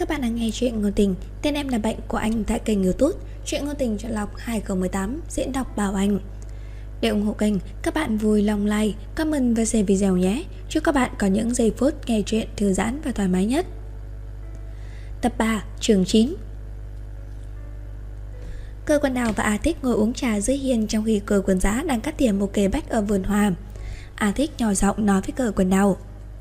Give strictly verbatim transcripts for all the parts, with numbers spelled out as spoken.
Các bạn đang nghe chuyện ngôn tình. Tên em là Bệnh của anh tại kênh YouTube Chuyện ngôn tình chọn lọc hai không một tám. Diễn đọc Bảo Anh. Để ủng hộ kênh, các bạn vui lòng like, comment và share video nhé. Chúc các bạn có những giây phút nghe chuyện thư giãn và thoải mái nhất. Tập ba, chương chín. Cơ Quân Đào và A Thích ngồi uống trà dưới hiên trong khi Cơ Quân Giá đang cắt tỉa một cây bách ở vườn hoa. A Thích nhỏ giọng nói với Cơ Quân Đào: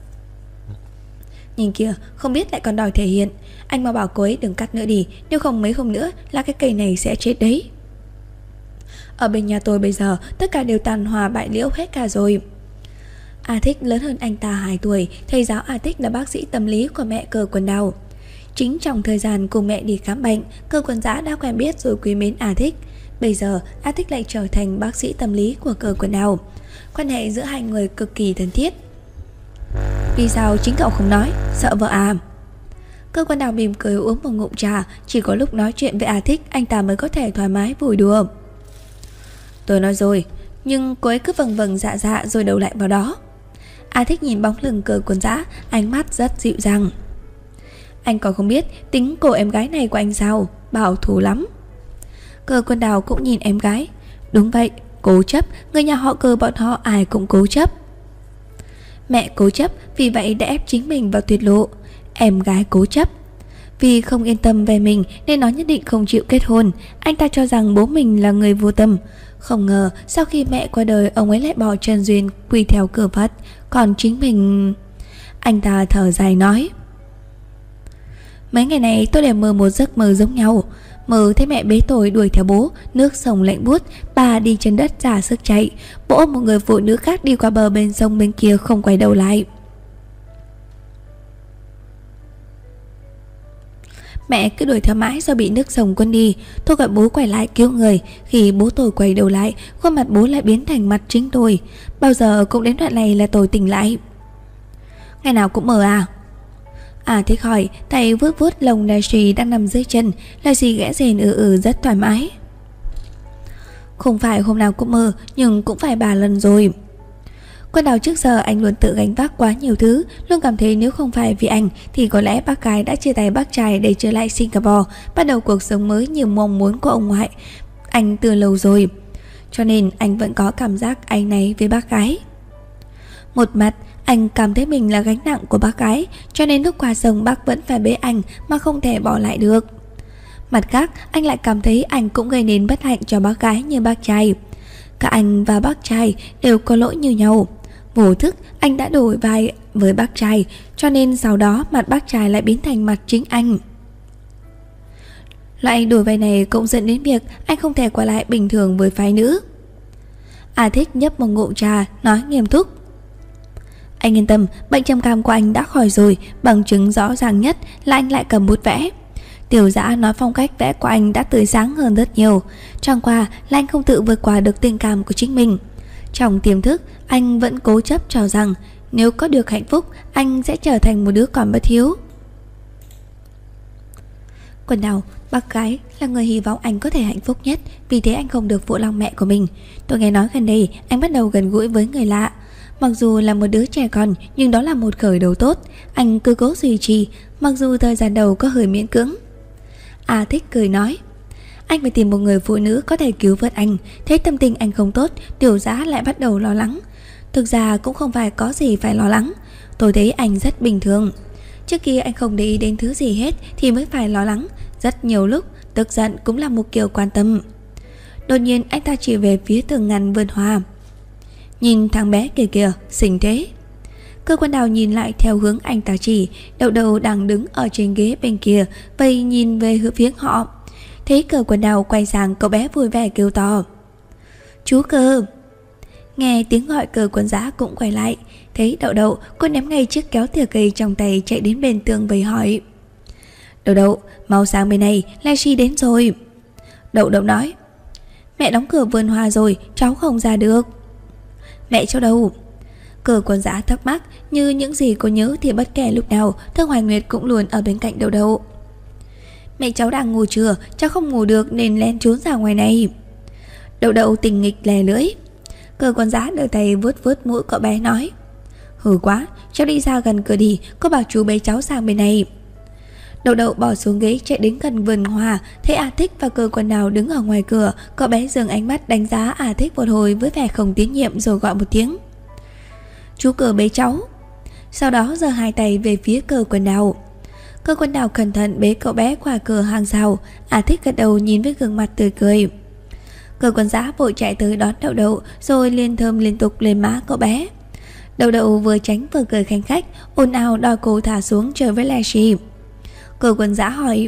"Nhìn kìa, không biết lại còn đòi thể hiện. Anh mau bảo cô ấy đừng cắt nữa đi, nếu không mấy hôm nữa là cái cây này sẽ chết đấy. Ở bên nhà tôi bây giờ tất cả đều tàn hoa bại liễu hết cả rồi." A Thích lớn hơn anh ta hai tuổi. Thầy giáo A Thích là bác sĩ tâm lý của mẹ Cơ Quân Đào. Chính trong thời gian cùng mẹ đi khám bệnh, Cơ Quân Giá đã quen biết rồi quý mến A Thích. Bây giờ A Thích lại trở thành bác sĩ tâm lý của Cơ Quân Đào. Quan hệ giữa hai người cực kỳ thân thiết. "Vì sao chính cậu không nói, sợ vợ à?" Cơ Quân Đào mỉm cười uống một ngụm trà. Chỉ có lúc nói chuyện với A Thích, anh ta mới có thể thoải mái vui đùa. "Tôi nói rồi, nhưng cô ấy cứ vâng vâng dạ dạ rồi đầu lại vào đó." A Thích nhìn bóng lưng Cơ Quân Giá, ánh mắt rất dịu dàng. "Anh còn không biết tính cô em gái này của anh sao, bảo thủ lắm." Cơ Quân Đào cũng nhìn em gái. "Đúng vậy, cố chấp, người nhà họ Cơ bọn họ ai cũng cố chấp." Mẹ cố chấp, vì vậy đã ép chính mình vào tuyệt lộ. Em gái cố chấp, vì không yên tâm về mình nên nó nhất định không chịu kết hôn. Anh ta cho rằng bố mình là người vô tâm. Không ngờ sau khi mẹ qua đời, ông ấy lại bỏ chân duyên quy theo cửa Phật. Còn chính mình... Anh ta thở dài nói: "Mấy ngày này tôi đều mơ một giấc mơ giống nhau. Mơ thấy mẹ bế tôi đuổi theo bố, nước sông lạnh buốt, bà đi trên đất ra sức chạy, bố ôm một người phụ nữ khác đi qua bờ bên sông bên kia không quay đầu lại. Mẹ cứ đuổi theo mãi do bị nước sông cuốn đi. Tôi gọi bố quay lại cứu người. Khi bố tôi quay đầu lại, khuôn mặt bố lại biến thành mặt chính tôi. Bao giờ cũng đến đoạn này là tôi tỉnh lại." "Ngày nào cũng mơ à?" À Thích hỏi, tay vuốt vuốt lông La Trì đang nằm dưới chân. La Trì ghẽ rền ừ ừ rất thoải mái. "Không phải hôm nào cũng mơ, nhưng cũng phải ba lần rồi." Quân Đào trước giờ anh luôn tự gánh vác quá nhiều thứ, luôn cảm thấy nếu không phải vì anh thì có lẽ bác gái đã chia tay bác trai để trở lại Singapore, bắt đầu cuộc sống mới như mong muốn của ông ngoại anh từ lâu rồi. Cho nên anh vẫn có cảm giác áy náy với bác gái. Một mặt anh cảm thấy mình là gánh nặng của bác gái, cho nên lúc qua sông bác vẫn phải bế anh mà không thể bỏ lại được. Mặt khác anh lại cảm thấy anh cũng gây nên bất hạnh cho bác gái như bác trai. Cả anh và bác trai đều có lỗi như nhau. Vô thức anh đã đổi vai với bác trai, cho nên sau đó mặt bác trai lại biến thành mặt chính anh. Loại đổi vai này cũng dẫn đến việc anh không thể qua lại bình thường với phái nữ. A Thích nhấp một ngụm trà, nói nghiêm túc: "Anh yên tâm, bệnh trầm cảm của anh đã khỏi rồi. Bằng chứng rõ ràng nhất là anh lại cầm bút vẽ. Tiểu Dã nói phong cách vẽ của anh đã tươi sáng hơn rất nhiều. Chẳng qua là anh không tự vượt qua được tình cảm của chính mình. Trong tiềm thức anh vẫn cố chấp cho rằng nếu có được hạnh phúc, anh sẽ trở thành một đứa con bất hiếu." Quân Đào, bác gái là người hy vọng anh có thể hạnh phúc nhất, vì thế anh không được phụ lòng mẹ của mình. Tôi nghe nói gần đây anh bắt đầu gần gũi với người lạ. Mặc dù là một đứa trẻ con, nhưng đó là một khởi đầu tốt. Anh cứ cố duy trì, mặc dù thời gian đầu có hơi miễn cưỡng." A Thích cười nói: "Anh phải tìm một người phụ nữ có thể cứu vớt anh." Thấy tâm tình anh không tốt, Tiểu Dã lại bắt đầu lo lắng. Thực ra cũng không phải có gì phải lo lắng. Tôi thấy anh rất bình thường. Trước kia anh không để ý đến thứ gì hết thì mới phải lo lắng. Rất nhiều lúc tức giận cũng là một kiểu quan tâm. Đột nhiên anh ta chỉ về phía tường ngăn vườn hoa: "Nhìn thằng bé kìa kìa, xinh thế." Cơ Quân Đào nhìn lại theo hướng anh ta chỉ. Đậu Đậu đang đứng ở trên ghế bên kia, vậy nhìn về hướng phía họ. Thấy Cơ Quân Đào quay sang, cậu bé vui vẻ kêu to: "Chú Cơ." Nghe tiếng gọi, Cơ Quân Giá cũng quay lại. Thấy Đậu Đậu, cô ném ngay chiếc kéo thìa cây trong tay chạy đến bên tường vây hỏi: "Đậu Đậu, mau sang bên này, La Chi đến rồi." Đậu Đậu nói: "Mẹ đóng cửa vườn hoa rồi, cháu không ra được." "Mẹ cháu đâu?" Cơ Quân Giá thắc mắc, như những gì cô nhớ thì bất kể lúc nào Thương Hoài Nguyệt cũng luôn ở bên cạnh Đậu Đậu. "Mẹ cháu đang ngủ trưa, cháu không ngủ được nên len trốn ra ngoài này." Đậu Đậu tình nghịch lè lưỡi. Cơ Quân Giá đưa tay vuốt vuốt mũi cậu bé nói: "Hừ quá, cháu đi ra gần cửa đi, cô bảo chú bế cháu sang bên này." Đậu đậu bỏ xuống ghế chạy đến gần vườn hoa, thấy A Thích và Cơ Quần Đào đứng ở ngoài cửa. Cậu bé dừng ánh mắt đánh giá A Thích một hồi với vẻ không tín nhiệm rồi gọi một tiếng: "Chú Cơ bế cháu." Sau đó giơ hai tay về phía Cơ Quần Đào. Cơ Quần Đào cẩn thận bế cậu bé qua cửa hàng rào. A Thích gật đầu nhìn với gương mặt tươi cười. Cơ Quân Giá vội chạy tới đón Đậu Đậu rồi liên thơm liên tục lên má cậu bé. Đậu Đậu vừa tránh vừa cười khanh khách, ồn ào đòi cô thả xuống chơi với Leslie. Cơ Quân Giá hỏi: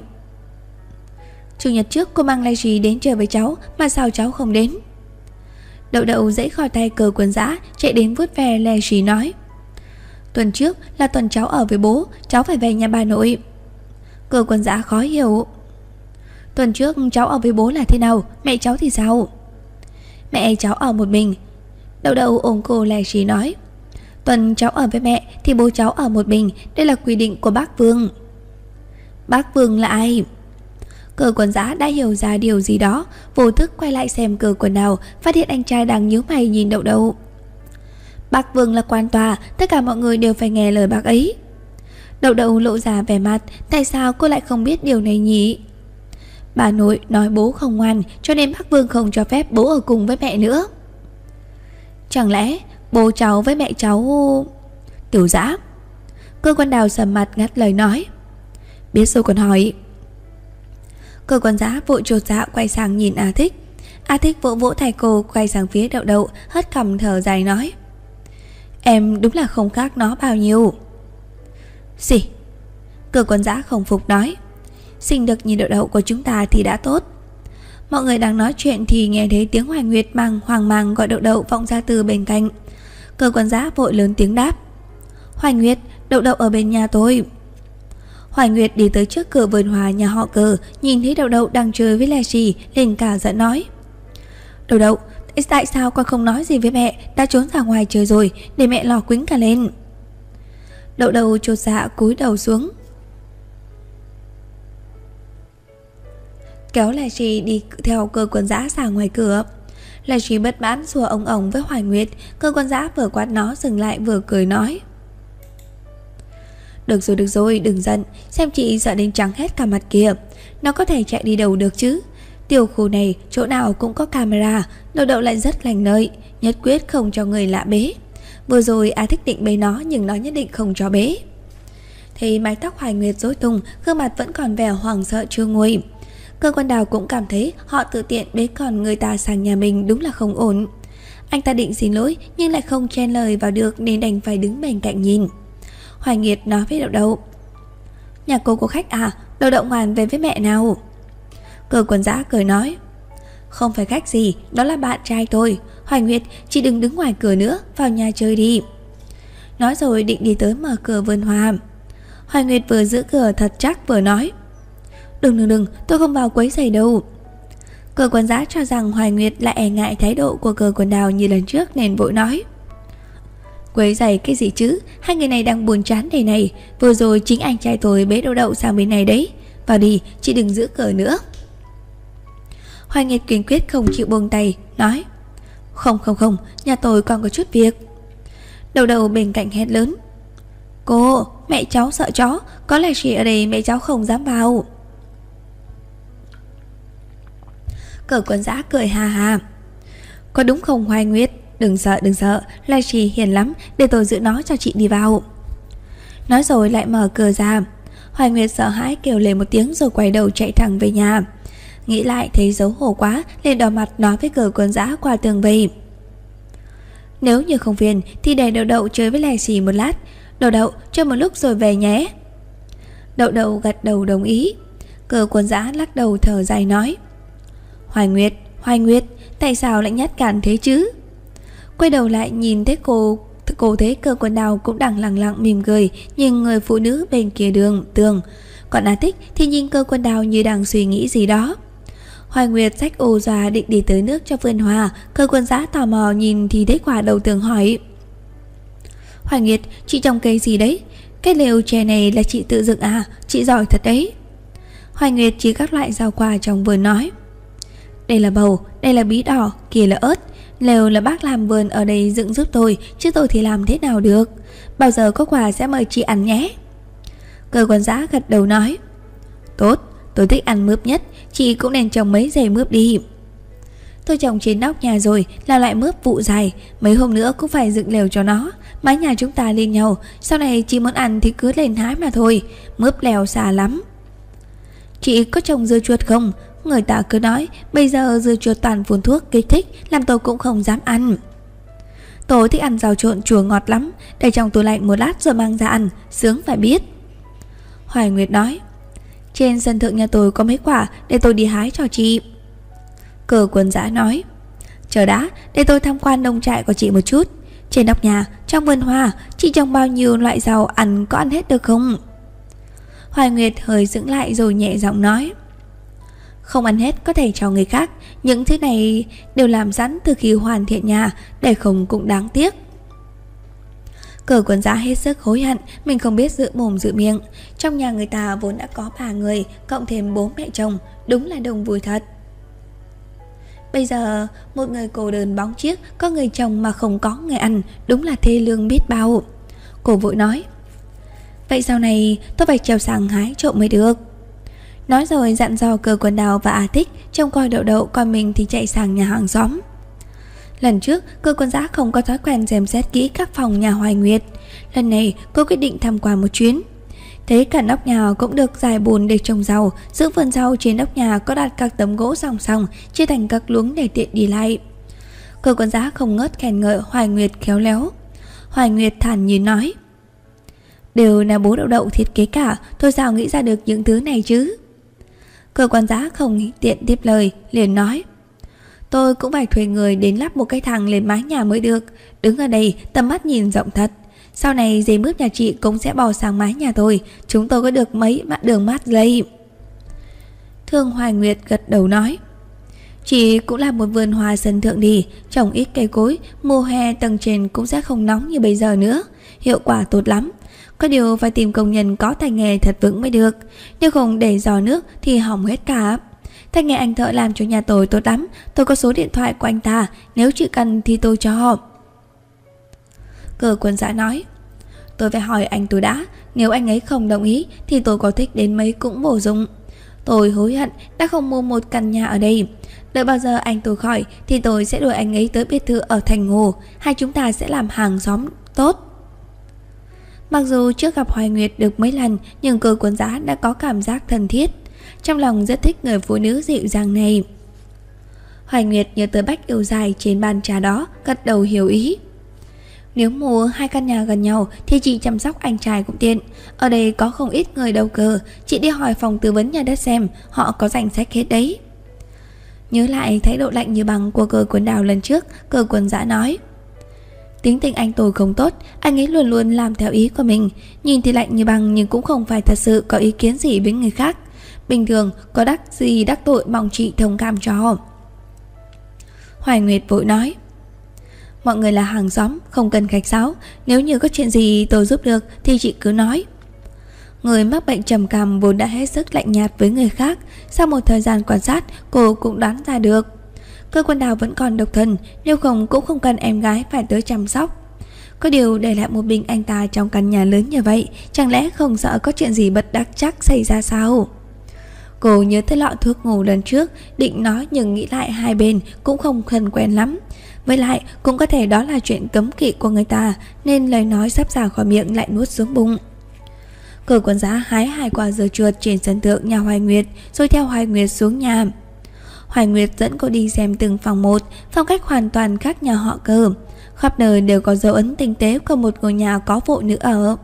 "Chủ nhật trước cô mang Leslie đến chơi với cháu mà sao cháu không đến?" Đậu Đậu giãy khỏi tay Cơ Quân Giá, chạy đến vuốt ve Leslie nói: "Tuần trước là tuần cháu ở với bố, cháu phải về nhà bà nội." Cơ Quân Giá khó hiểu: "Tuần trước cháu ở với bố là thế nào, mẹ cháu thì sao?" "Mẹ cháu ở một mình." Đậu Đậu ôm cô Leslie nói: "Tuần cháu ở với mẹ thì bố cháu ở một mình, đây là quy định của bác Vương." "Bác Vương là ai?" Cơ Quân Giá đã hiểu ra điều gì đó, vô thức quay lại xem Cơ Quần Đào, phát hiện anh trai đang nhíu mày nhìn Đậu Đậu. "Bác Vương là quan tòa, tất cả mọi người đều phải nghe lời bác ấy." Đậu Đậu lộ ra vẻ mặt, tại sao cô lại không biết điều này nhỉ? Bà nội nói bố không ngoan, cho nên bác Vương không cho phép bố ở cùng với mẹ nữa. Chẳng lẽ bố cháu với mẹ cháu... Tiểu Dã. Cơ Quân Đào sầm mặt ngắt lời nói: "Biết rồi còn hỏi." Cơ Quân Giá vội chột dạ quay sang nhìn A Thích. A Thích vỗ vỗ tay cô, quay sang phía Đậu Đậu, hất cằm thở dài nói: "Em đúng là không khác nó bao nhiêu." "Gì?" Cơ Quân Giá không phục nói: "Sinh được nhìn Đậu Đậu của chúng ta thì đã tốt." Mọi người đang nói chuyện thì nghe thấy tiếng Hoài Nguyệt mang hoang mang gọi Đậu Đậu vọng ra từ bên cạnh. Cơ Quân Giá vội lớn tiếng đáp: "Hoài Nguyệt, Đậu Đậu ở bên nhà tôi." Hoài Nguyệt đi tới trước cửa vườn hoa nhà họ Cơ, nhìn thấy Đậu Đậu đang chơi với Leslie, lên cả giận nói: "Đậu Đậu, tại sao con không nói gì với mẹ, đã trốn ra ngoài chơi rồi, để mẹ lo quýnh cả lên." Đậu Đậu chột dạ cúi đầu xuống, kéo Leslie đi theo Cơ Quân Giá ra ngoài cửa. Leslie bất mãn xua ông ổng với Hoài Nguyệt. Cơ Quân Giá vừa quát nó dừng lại vừa cười nói: "Được rồi được rồi, đừng giận, xem chị sợ đến trắng hết cả mặt kìa. Nó có thể chạy đi đâu được chứ? Tiểu khu này chỗ nào cũng có camera. Đậu Đậu lại rất lành lợi, nhất quyết không cho người lạ bế. Vừa rồi A Thích định bế nó nhưng nó nhất định không cho bế." Thì mái tóc Hoài Nguyệt rối tung, gương mặt vẫn còn vẻ hoảng sợ chưa nguôi. Cơ Quân Đào cũng cảm thấy họ tự tiện bế con người ta sang nhà mình đúng là không ổn. Anh ta định xin lỗi nhưng lại không chen lời vào được nên đành phải đứng bên cạnh nhìn. Hoài Nguyệt nói với Đậu Đậu: "Nhà cô có khách à, Đậu Đậu ngoan về với mẹ nào." Cơ Quân Giá cười nói: "Không phải khách gì, đó là bạn trai tôi. Hoài Nguyệt, chị đừng đứng ngoài cửa nữa, vào nhà chơi đi." Nói rồi định đi tới mở cửa vườn hoa. Hoài Nguyệt vừa giữ cửa thật chắc vừa nói: Đừng đừng đừng, tôi không vào quấy rầy đâu." Cơ Quân Giá cho rằng Hoài Nguyệt lại e ngại thái độ của Cơ Quân Đào như lần trước nên vội nói: "Quấy rầy cái gì chứ, hai người này đang buồn chán đây này. Vừa rồi chính anh trai tôi bế Đậu Đậu sang bên này đấy. Vào đi, chị đừng giữ cửa nữa." Hoài Nguyệt kiên quyết không chịu buông tay, nói: Không không không, nhà tôi còn có chút việc." Đậu Đậu bên cạnh hét lớn: "Cô, mẹ cháu sợ chó, có là chị ở đây mẹ cháu không dám vào." Cơ Quân Giá cười ha ha: "Có đúng không Hoài Nguyệt? Đừng sợ đừng sợ, là chị hiền lắm, để tôi giữ nó cho chị đi vào." Nói rồi lại mở cửa ra. Hoài Nguyệt sợ hãi kêu lên một tiếng rồi quay đầu chạy thẳng về nhà. Nghĩ lại thấy xấu hổ quá, lên đỏ mặt nói với Cơ Quân Giá qua tường về: "Nếu như không phiền thì để Đậu Đậu chơi với Leslie một lát. Đậu Đậu chơi một lúc rồi về nhé." Đậu Đậu gật đầu đồng ý. Cơ Quân Giá lắc đầu thở dài nói: "Hoài Nguyệt, Hoài Nguyệt, tại sao lại nhát gan thế chứ?" Quay đầu lại nhìn thấy cô, cô thấy Cơ Quân Đào cũng đang lặng lặng mỉm cười nhìn người phụ nữ bên kia đường tường. Còn A Thích thì nhìn Cơ Quân Đào như đang suy nghĩ gì đó. Hoài Nguyệt xách ô ra định đi tới nước cho vườn hoa. Cơ Quân Giá tò mò nhìn thì thấy quả đầu tường hỏi: "Hoài Nguyệt, chị trồng cây gì đấy? Cái lều tre này là chị tự dựng à? Chị giỏi thật đấy." Hoài Nguyệt chỉ các loại rau quả trong vườn nói: "Đây là bầu, đây là bí đỏ, kia là ớt. Lều là bác làm vườn ở đây dựng giúp tôi, chứ tôi thì làm thế nào được. Bao giờ có quà sẽ mời chị ăn nhé." Cơ Quân Giá gật đầu nói: Tốt, tôi thích ăn mướp nhất, chị cũng nên trồng mấy giày mướp đi. Tôi trồng trên nóc nhà rồi, là loại mướp vụ dài, mấy hôm nữa cũng phải dựng lều cho nó. Mái nhà chúng ta lên nhau, sau này chị muốn ăn thì cứ lên hái mà thôi, mướp leo xa lắm. Chị có trồng dưa chuột không? Người ta cứ nói bây giờ dưa chuột toàn phun thuốc kích thích, làm tôi cũng không dám ăn. Tôi thích ăn rau trộn chua ngọt lắm, để trong tủ lạnh một lát rồi mang ra ăn, sướng phải biết. Hoài Nguyệt nói, trên sân thượng nhà tôi có mấy quả, để tôi đi hái cho chị. Cờ Quân Dã nói, chờ đã, để tôi tham quan nông trại của chị một chút. Trên nóc nhà, trong vườn hoa, chị trồng bao nhiêu loại rau, ăn có ăn hết được không? Hoài Nguyệt hơi dững lại rồi nhẹ giọng nói, không ăn hết có thể cho người khác, những thứ này đều làm sẵn từ khi hoàn thiện nhà, để không cũng đáng tiếc. Cờ Quân Dã hết sức hối hận mình không biết giữ mồm giữ miệng. Trong nhà người ta vốn đã có ba người, cộng thêm bố mẹ chồng, đúng là đông vui thật. Bây giờ một người cô đơn bóng chiếc, có người chồng mà không có người ăn, đúng là thê lương biết bao. Cô vội nói, vậy sau này tôi phải trèo sang hái trộm mới được. Nói rồi dặn dò Cờ Quân Đào và A Tích trông coi Đậu Đậu, còn mình thì chạy sang nhà hàng xóm. Lần trước Cờ Quân Dã không có thói quen xem xét kỹ các phòng nhà Hoài Nguyệt. Lần này cô quyết định tham quan một chuyến. Thấy cả nóc nhà cũng được rải bùn để trồng rau, giữa vườn rau trên nóc nhà có đặt các tấm gỗ song song, chia thành các luống để tiện đi lại. Cờ Quân Dã không ngớt khen ngợi Hoài Nguyệt khéo léo. Hoài Nguyệt thản nhiên nói, đều là bố Đậu Đậu thiết kế cả, tôi sao nghĩ ra được những thứ này chứ? Cờ Quân Dã không tiện tiếp lời, liền nói, tôi cũng phải thuê người đến lắp một cái thang lên mái nhà mới được. Đứng ở đây tầm mắt nhìn rộng thật. Sau này dây mướp nhà chị cũng sẽ bò sang mái nhà tôi, chúng tôi có được mấy đường mát lây. Thương Hoài Nguyệt gật đầu nói, chị cũng làm một vườn hoa sân thượng đi, trồng ít cây cối, mùa hè tầng trên cũng sẽ không nóng như bây giờ nữa, hiệu quả tốt lắm. Có điều phải tìm công nhân có tay nghề thật vững mới được, nếu không để giò nước thì hỏng hết cả. Tay nghề anh thợ làm cho nhà tôi tốt lắm, tôi có số điện thoại của anh ta, nếu chị cần thì tôi cho. Cờ Quân Dã nói, tôi phải hỏi anh tôi đã, nếu anh ấy không đồng ý thì tôi có thích đến mấy cũng bổ dụng. Tôi hối hận đã không mua một căn nhà ở đây. Đợi bao giờ anh tôi khỏi thì tôi sẽ đuổi anh ấy tới biệt thự ở thành Hồ, hai chúng ta sẽ làm hàng xóm tốt. Mặc dù trước gặp Hoài Nguyệt được mấy lần, nhưng Cờ Quân Dã đã có cảm giác thân thiết, trong lòng rất thích người phụ nữ dịu dàng này. Hoài Nguyệt nhớ tới bách yêu dài trên bàn trà đó, gật đầu hiểu ý. Nếu mua hai căn nhà gần nhau thì chị chăm sóc anh trai cũng tiện. Ở đây có không ít người đầu cơ, chị đi hỏi phòng tư vấn nhà đất xem, họ có danh sách hết đấy. Nhớ lại thái độ lạnh như băng của Cờ Quân Đào lần trước, Cờ Quân Dã nói, tính tình anh tôi không tốt, anh ấy luôn luôn làm theo ý của mình. Nhìn thì lạnh như băng nhưng cũng không phải thật sự có ý kiến gì với người khác. Bình thường có đắc gì đắc tội, mong chị thông cảm cho. Hoài Nguyệt vội nói, mọi người là hàng xóm, không cần khách sáo, nếu như có chuyện gì tôi giúp được thì chị cứ nói. Người mắc bệnh trầm cảm vốn đã hết sức lạnh nhạt với người khác, sau một thời gian quan sát cô cũng đoán ra được. Cờ Quân Đào vẫn còn độc thân, nếu không cũng không cần em gái phải tới chăm sóc. Có điều để lại một mình anh ta trong căn nhà lớn như vậy, chẳng lẽ không sợ có chuyện gì bất đắc trắc xảy ra sao? Cô nhớ tới lọ thuốc ngủ lần trước, định nói nhưng nghĩ lại hai bên cũng không thân quen lắm. Với lại cũng có thể đó là chuyện cấm kỵ của người ta, nên lời nói sắp ra khỏi miệng lại nuốt xuống bụng. Cờ Quân Dã hái hai quả dưa chuột trên sân thượng nhà Hoài Nguyệt, rồi theo Hoài Nguyệt xuống nhà. Hoài Nguyệt dẫn cô đi xem từng phòng một, phong cách hoàn toàn khác nhà họ Cờ. Khắp nơi đều có dấu ấn tinh tế của một ngôi nhà có phụ nữ ở.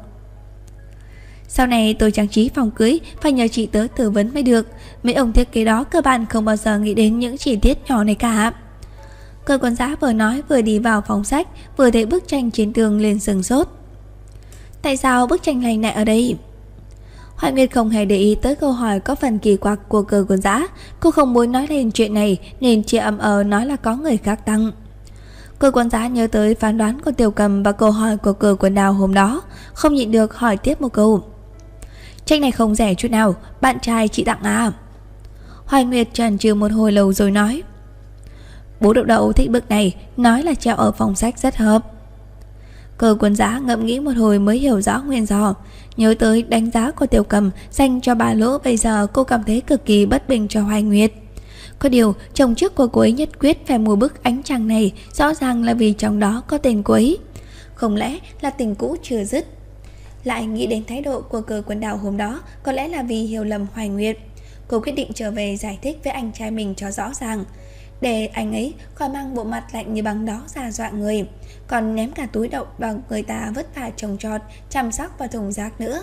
Sau này tôi trang trí phòng cưới phải nhờ chị tới tư vấn mới được. Mấy ông thiết kế đó cơ bản không bao giờ nghĩ đến những chi tiết nhỏ này cả. Cờ Quân Dã vừa nói vừa đi vào phòng sách, vừa thấy bức tranh trên tường liền sừng sốt. Tại sao bức tranh này lại ở đây? Hoài Nguyệt không hề để ý tới câu hỏi có phần kỳ quặc của Cờ Quân Dã. Cô không muốn nói lên chuyện này nên chỉ ậm ờ nói là có người khác tặng. Cờ Quân Dã nhớ tới phán đoán của Tiểu Cầm và câu hỏi của Cờ Quân Đào hôm đó, không nhịn được hỏi tiếp một câu. Tranh này không rẻ chút nào, bạn trai chị tặng à? Hoài Nguyệt chần chừ một hồi lâu rồi nói, bố Đậu Đậu thích bức này, nói là treo ở phòng sách rất hợp. Cơ Quân Giá ngẫm nghĩ một hồi mới hiểu rõ nguyên do. Nhớ tới đánh giá của Tiểu Cầm dành cho bà Lỗ, bây giờ cô cảm thấy cực kỳ bất bình cho Hoài Nguyệt. Có điều chồng trước của cô ấy nhất quyết phải mua bức ánh trăng này, rõ ràng là vì trong đó có tên cô ấy. Không lẽ là tình cũ chưa dứt? Lại nghĩ đến thái độ của Cơ Quân Đào hôm đó, có lẽ là vì hiểu lầm Hoài Nguyệt. Cô quyết định trở về giải thích với anh trai mình cho rõ ràng, để anh ấy khỏi mang bộ mặt lạnh như băng đó ra dọa người, còn ném cả túi đậu vào người ta vất vả trồng trọt, chăm sóc vào thùng rác nữa.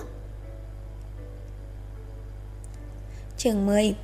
Chương mười.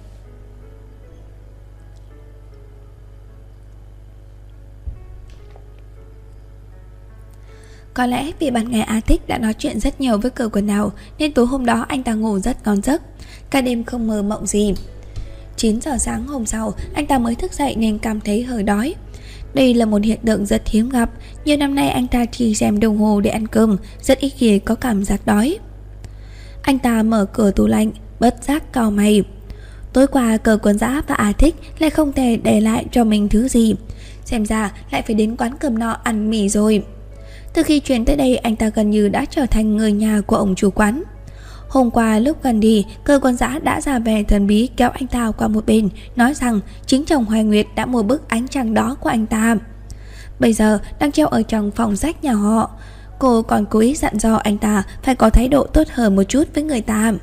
Có lẽ vì ban ngày A Thích đã nói chuyện rất nhiều với Cơ Quân Đào, nên tối hôm đó anh ta ngủ rất ngon giấc, cả đêm không mơ mộng gì. Chín giờ sáng hôm sau, anh ta mới thức dậy nên cảm thấy hơi đói. Đây là một hiện tượng rất hiếm gặp. Nhiều năm nay anh ta chỉ xem đồng hồ để ăn cơm, rất ít khi có cảm giác đói. Anh ta mở cửa tủ lạnh, bất giác cau mày. Tối qua Cơ Quân Dã và A Thích lại không thể để lại cho mình thứ gì, xem ra lại phải đến quán cơm nọ ăn mì rồi. Từ khi chuyển tới đây, anh ta gần như đã trở thành người nhà của ông chủ quán. Hôm qua lúc gần đi, Cơ Quân Dã đã ra vẻ thần bí kéo anh ta qua một bên, nói rằng chính chồng Hoài Nguyệt đã mua bức ánh trăng đó của anh ta, bây giờ đang treo ở trong phòng sách nhà họ. Cô còn cố ý dặn dò anh ta phải có thái độ tốt hơn một chút với người ta.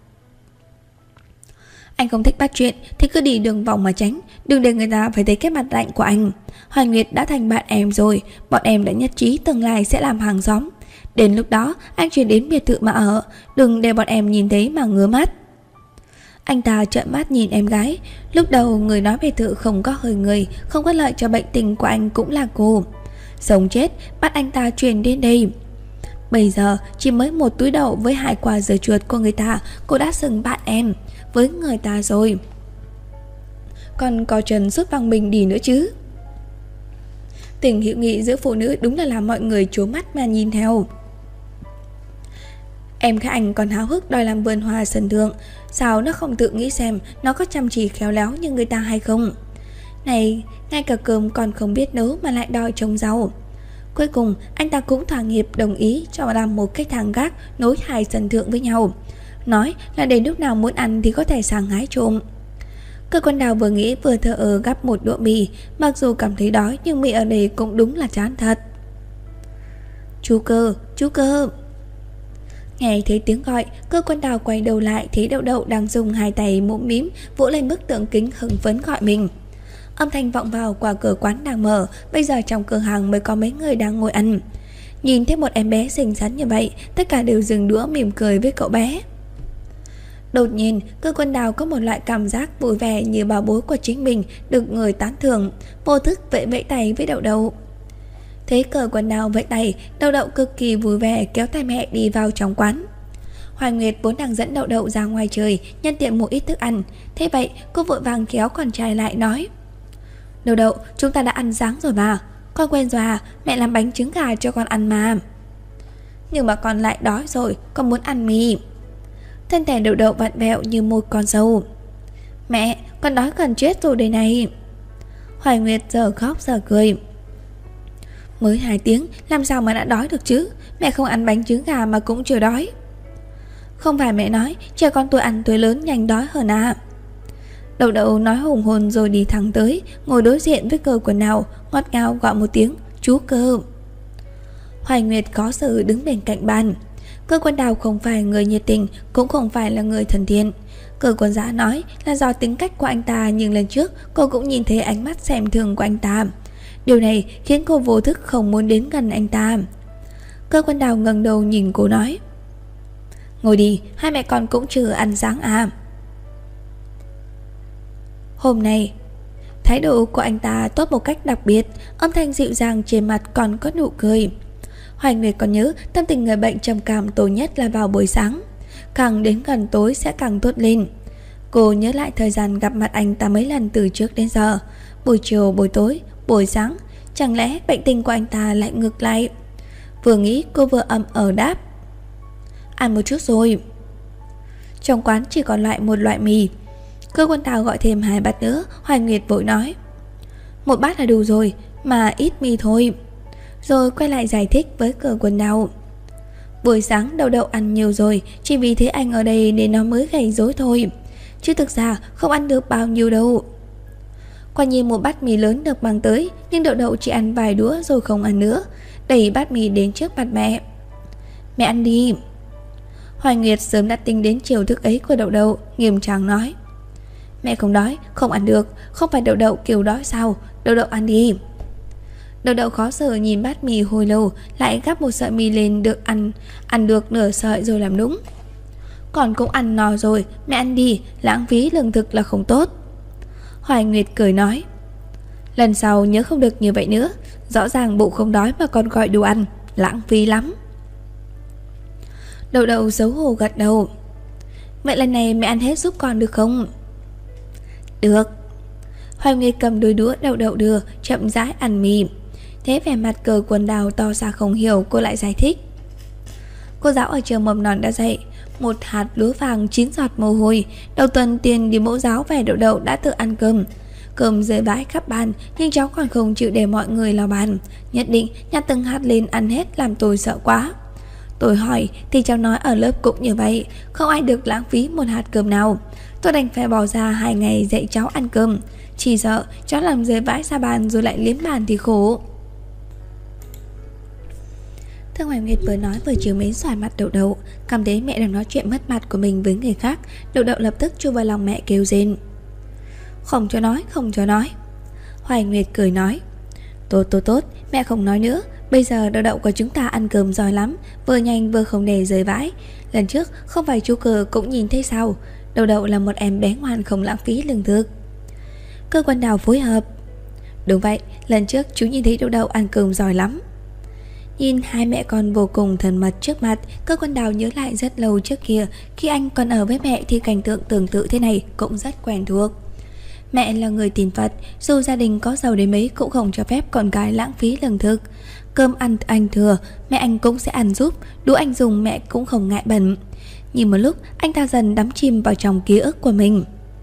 Anh không thích bắt chuyện thì cứ đi đường vòng mà tránh, đừng để người ta phải thấy cái mặt lạnh của anh. Hoài Nguyệt đã thành bạn em rồi, bọn em đã nhất trí tương lai sẽ làm hàng xóm. Đến lúc đó anh chuyển đến biệt thự mà ở, đừng để bọn em nhìn thấy mà ngứa mắt. Anh ta trợn mắt nhìn em gái. Lúc đầu người nói biệt thự không có hơi người, không có lợi cho bệnh tình của anh cũng là cô. Sống chết bắt anh ta chuyển đến đây. Bây giờ chỉ mới một túi đậu với hai quả dưa chuột của người ta, cô đã xưng bạn em với người ta rồi, còn có Trần rút văng mình đi nữa chứ. Tình hữu nghị giữa phụ nữ đúng là làm mọi người trố mắt mà nhìn theo. Em các anh còn háo hức đòi làm vườn hoa sân thượng, sao nó không tự nghĩ xem nó có chăm chỉ khéo léo như người ta hay không? Này, ngay cả cơm còn không biết nấu mà lại đòi trồng rau. Cuối cùng anh ta cũng thỏa hiệp đồng ý cho làm một cái thang gác nối hai sân thượng với nhau, nói là để lúc nào muốn ăn thì có thể sang hái trộm. Cơ Quân Đào vừa nghĩ vừa thở ơ gắp một đũa mì, mặc dù cảm thấy đói nhưng mì ở đây cũng đúng là chán thật. Chú Cơ, chú Cơ. Nghe thấy tiếng gọi, Cơ Quân Đào quay đầu lại thấy Đậu Đậu đang dùng hai tay mũm mím vỗ lên bức tượng kính hưng phấn gọi mình. Âm thanh vọng vào qua cửa quán đang mở, bây giờ trong cửa hàng mới có mấy người đang ngồi ăn. Nhìn thấy một em bé xinh xắn như vậy, tất cả đều dừng đũa mỉm cười với cậu bé. Đột nhiên, Cơ Quân Đào có một loại cảm giác vui vẻ như bảo bối của chính mình được người tán thưởng, vô thức vẫy vẫy tay với Đậu Đậu. Thấy Cơ Quân Đào vẫy tay, Đậu Đậu cực kỳ vui vẻ kéo tay mẹ đi vào trong quán. Hoài Nguyệt vốn đang dẫn Đậu Đậu ra ngoài trời, nhân tiện mua ít thức ăn. Thế vậy, cô vội vàng kéo con trai lại nói: Đậu Đậu, chúng ta đã ăn sáng rồi mà. Con quên rồi à, mẹ làm bánh trứng gà cho con ăn mà. Nhưng mà con lại đói rồi, con muốn ăn mì. Thân thể Đậu Đậu vặn vẹo như một con sâu. Mẹ, con đói gần chết rồi đây này. Hoài Nguyệt giờ khóc giờ cười. Mới hai tiếng, làm sao mà đã đói được chứ? Mẹ không ăn bánh trứng gà mà cũng chưa đói. Không phải mẹ nói trẻ con tuổi ăn tuổi lớn nhanh đói hơn à? Đậu Đậu nói hùng hồn rồi đi thẳng tới, ngồi đối diện với Cơ Quân Đào, ngọt ngào gọi một tiếng chú Cơ. Hoài Nguyệt khó xử đứng bên cạnh bàn. Cơ Quân Đào không phải người nhiệt tình, cũng không phải là người thân thiện. Cơ Quân Dã nói là do tính cách của anh ta, nhưng lần trước cô cũng nhìn thấy ánh mắt xem thường của anh ta. Điều này khiến cô vô thức không muốn đến gần anh ta. Cơ Quân Đào ngẩng đầu nhìn cô nói: Ngồi đi, hai mẹ con cũng chưa ăn sáng à? Hôm nay thái độ của anh ta tốt một cách đặc biệt, âm thanh dịu dàng, trên mặt còn có nụ cười. Hoài Nguyệt còn nhớ tâm tình người bệnh trầm cảm tốt nhất là vào buổi sáng, càng đến gần tối sẽ càng tốt lên. Cô nhớ lại thời gian gặp mặt anh ta mấy lần từ trước đến giờ, buổi chiều, buổi tối, buổi sáng. Chẳng lẽ bệnh tình của anh ta lại ngược lại? Vừa nghĩ cô vừa ậm ờ đáp: Ăn một chút rồi. Trong quán chỉ còn lại một loại mì. Cơ Quân Đào gọi thêm hai bát nữa. Hoài Nguyệt vội nói: Một bát là đủ rồi, mà ít mì thôi. rồi quay lại giải thích với Cơ Quân Đào. Buổi sáng Đậu Đậu ăn nhiều rồi, chỉ vì thế anh ở đây nên nó mới gầy rối thôi, chứ thực ra không ăn được bao nhiêu đâu. Quả nhiên một bát mì lớn được mang tới, nhưng Đậu Đậu chỉ ăn vài đũa rồi không ăn nữa, đẩy bát mì đến trước mặt mẹ. Mẹ ăn đi. Hoài Nguyệt sớm đã tính đến chiều thức ấy của Đậu Đậu, nghiêm trang nói. Mẹ không đói, không ăn được, không phải Đậu Đậu kêu đói sao, Đậu Đậu ăn đi. Đậu Đậu khó xử nhìn bát mì hồi lâu, lại gắp một sợi mì lên được ăn, ăn được nửa sợi rồi làm nũng. Còn cũng ăn no rồi, mẹ ăn đi, lãng phí lương thực là không tốt. Hoài Nguyệt cười nói, lần sau nhớ không được như vậy nữa, rõ ràng bụng không đói mà còn gọi đồ ăn, lãng phí lắm. Đậu Đậu xấu hổ gật đầu. Vậy lần này mẹ ăn hết giúp con được không? Được. Hoài Nguyệt cầm đôi đũa Đậu Đậu đưa, chậm rãi ăn mì. Thế vẻ mặt Cơ Quân Đào to ra không hiểu, cô lại giải thích. Cô giáo ở trường mầm non đã dạy, một hạt lúa vàng chín giọt mồ hôi. Đầu tuần tiền đi mẫu giáo về, Đậu Đậu đã tự ăn cơm. Cơm rơi vãi khắp bàn, nhưng cháu còn không chịu để mọi người lau bàn, nhất định nhặt từng hạt lên ăn hết, làm tôi sợ quá. Tôi hỏi thì cháu nói ở lớp cũng như vậy, không ai được lãng phí một hạt cơm nào. Tôi đành phải bỏ ra hai ngày dạy cháu ăn cơm, chỉ sợ cháu làm rơi vãi ra bàn rồi lại liếm bàn thì khổ. Thương Hoài Nguyệt vừa nói vừa chiều mến xoài mặt Đậu Đậu, cảm thấy mẹ đang nói chuyện mất mặt của mình với người khác. Đậu Đậu lập tức chui vào lòng mẹ kêu rên. Không cho nói, không cho nói. Hoài Nguyệt cười nói, tốt tốt tốt, mẹ không nói nữa. Bây giờ Đậu Đậu của chúng ta ăn cơm giỏi lắm, vừa nhanh vừa không để rơi vãi. Lần trước không phải chú Cờ cũng nhìn thấy sao, Đậu Đậu là một em bé ngoan không lãng phí lương thực. Cơ Quân Đào phối hợp, đúng vậy, lần trước chú nhìn thấy Đậu Đậu ăn cơm giỏi lắm. Nhìn hai mẹ con vô cùng thân mật trước mặt, Cơ Quân Đào nhớ lại rất lâu trước kia, khi anh còn ở với mẹ thì cảnh tượng tương tự thế này cũng rất quen thuộc. Mẹ là người tin Phật, dù gia đình có giàu đến mấy cũng không cho phép con gái lãng phí lương thực. Cơm ăn anh thừa, mẹ anh cũng sẽ ăn giúp, đũa anh dùng mẹ cũng không ngại bẩn. Nhìn một lúc, anh ta dần đắm chìm vào trong ký ức của mình.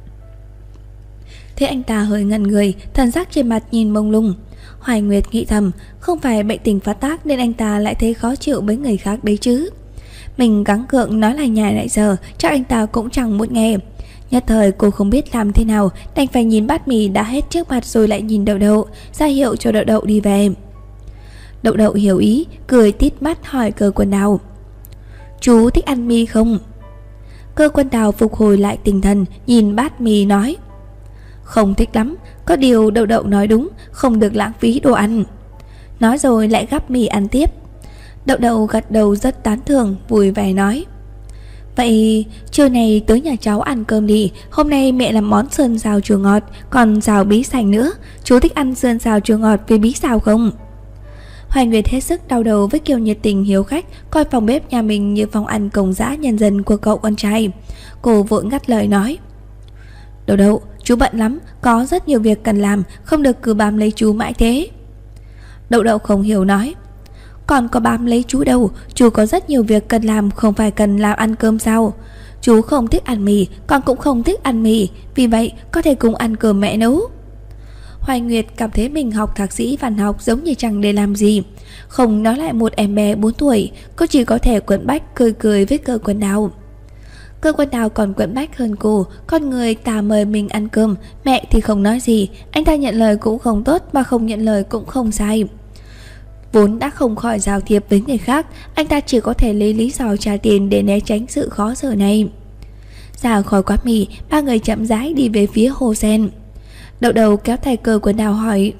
Thế anh ta hơi ngẩn người, thần sắc trên mặt nhìn mông lung. Hoài Nguyệt nghĩ thầm, không phải bệnh tình phát tác nên anh ta lại thấy khó chịu với người khác đấy chứ. Mình gắng gượng nói lại nhà lại giờ, chắc anh ta cũng chẳng muốn nghe. Nhất thời cô không biết làm thế nào, đành phải nhìn bát mì đã hết trước mặt rồi lại nhìn Đậu Đậu, ra hiệu cho Đậu Đậu đi về. Đậu Đậu hiểu ý, cười tít mắt hỏi Cơ Quân Đào, chú thích ăn mì không? Cơ Quân Đào phục hồi lại tinh thần, nhìn bát mì nói, không thích lắm, có điều Đậu Đậu nói đúng, không được lãng phí đồ ăn. Nói rồi lại gắp mì ăn tiếp. Đậu Đậu gật đầu rất tán thưởng, vui vẻ nói, vậy trưa này tới nhà cháu ăn cơm đi, hôm nay mẹ làm món sơn xào chua ngọt, còn xào bí sành nữa. Chú thích ăn sơn xào chua ngọt với bí xào không? Hoài Nguyệt hết sức đau đầu với kiểu nhiệt tình hiếu khách, coi phòng bếp nhà mình như phòng ăn công dã nhân dân của cậu con trai. Cô vội ngắt lời nói, Đậu Đậu, chú bận lắm, có rất nhiều việc cần làm, không được cứ bám lấy chú mãi thế. Đậu Đậu không hiểu nói, còn có bám lấy chú đâu, chú có rất nhiều việc cần làm, không phải cần làm ăn cơm sao? Chú không thích ăn mì, con cũng không thích ăn mì, vì vậy có thể cùng ăn cơm mẹ nấu. Hoài Nguyệt cảm thấy mình học thạc sĩ văn học giống như chẳng để làm gì. Không nói lại một em bé bốn tuổi, cô chỉ có thể quấn bách cười cười với Cơ Quân Đào. Cơ Quân Đào còn quấn bách hơn cô, con người ta mời mình ăn cơm, mẹ thì không nói gì, anh ta nhận lời cũng không tốt mà không nhận lời cũng không sai. Vốn đã không khỏi giao thiệp với người khác, anh ta chỉ có thể lấy lý do trả tiền để né tránh sự khó xử này. Ra khỏi quán mì, ba người chậm rãi đi về phía hồ sen. Đậu Đậu kéo tay Cơ Quân Đào hỏi,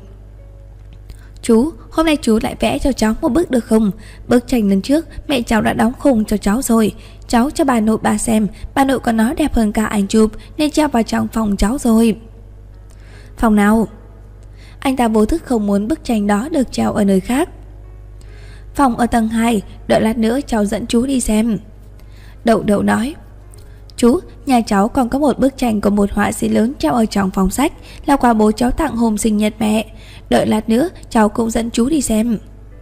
chú, hôm nay chú lại vẽ cho cháu một bức được không? Bức tranh lần trước mẹ cháu đã đóng khung cho cháu rồi, cháu cho bà nội bà xem, bà nội còn nói đẹp hơn cả ảnh chụp nên treo vào trong phòng cháu rồi. Phòng nào? Anh ta vô thức không muốn bức tranh đó được treo ở nơi khác. Phòng ở tầng hai, đợi lát nữa cháu dẫn chú đi xem. Đậu Đậu nói, chú, nhà cháu còn có một bức tranh của một họa sĩ lớn treo ở trong phòng sách, là quà bố cháu tặng hôm sinh nhật mẹ. Đợi lát nữa cháu cũng dẫn chú đi xem.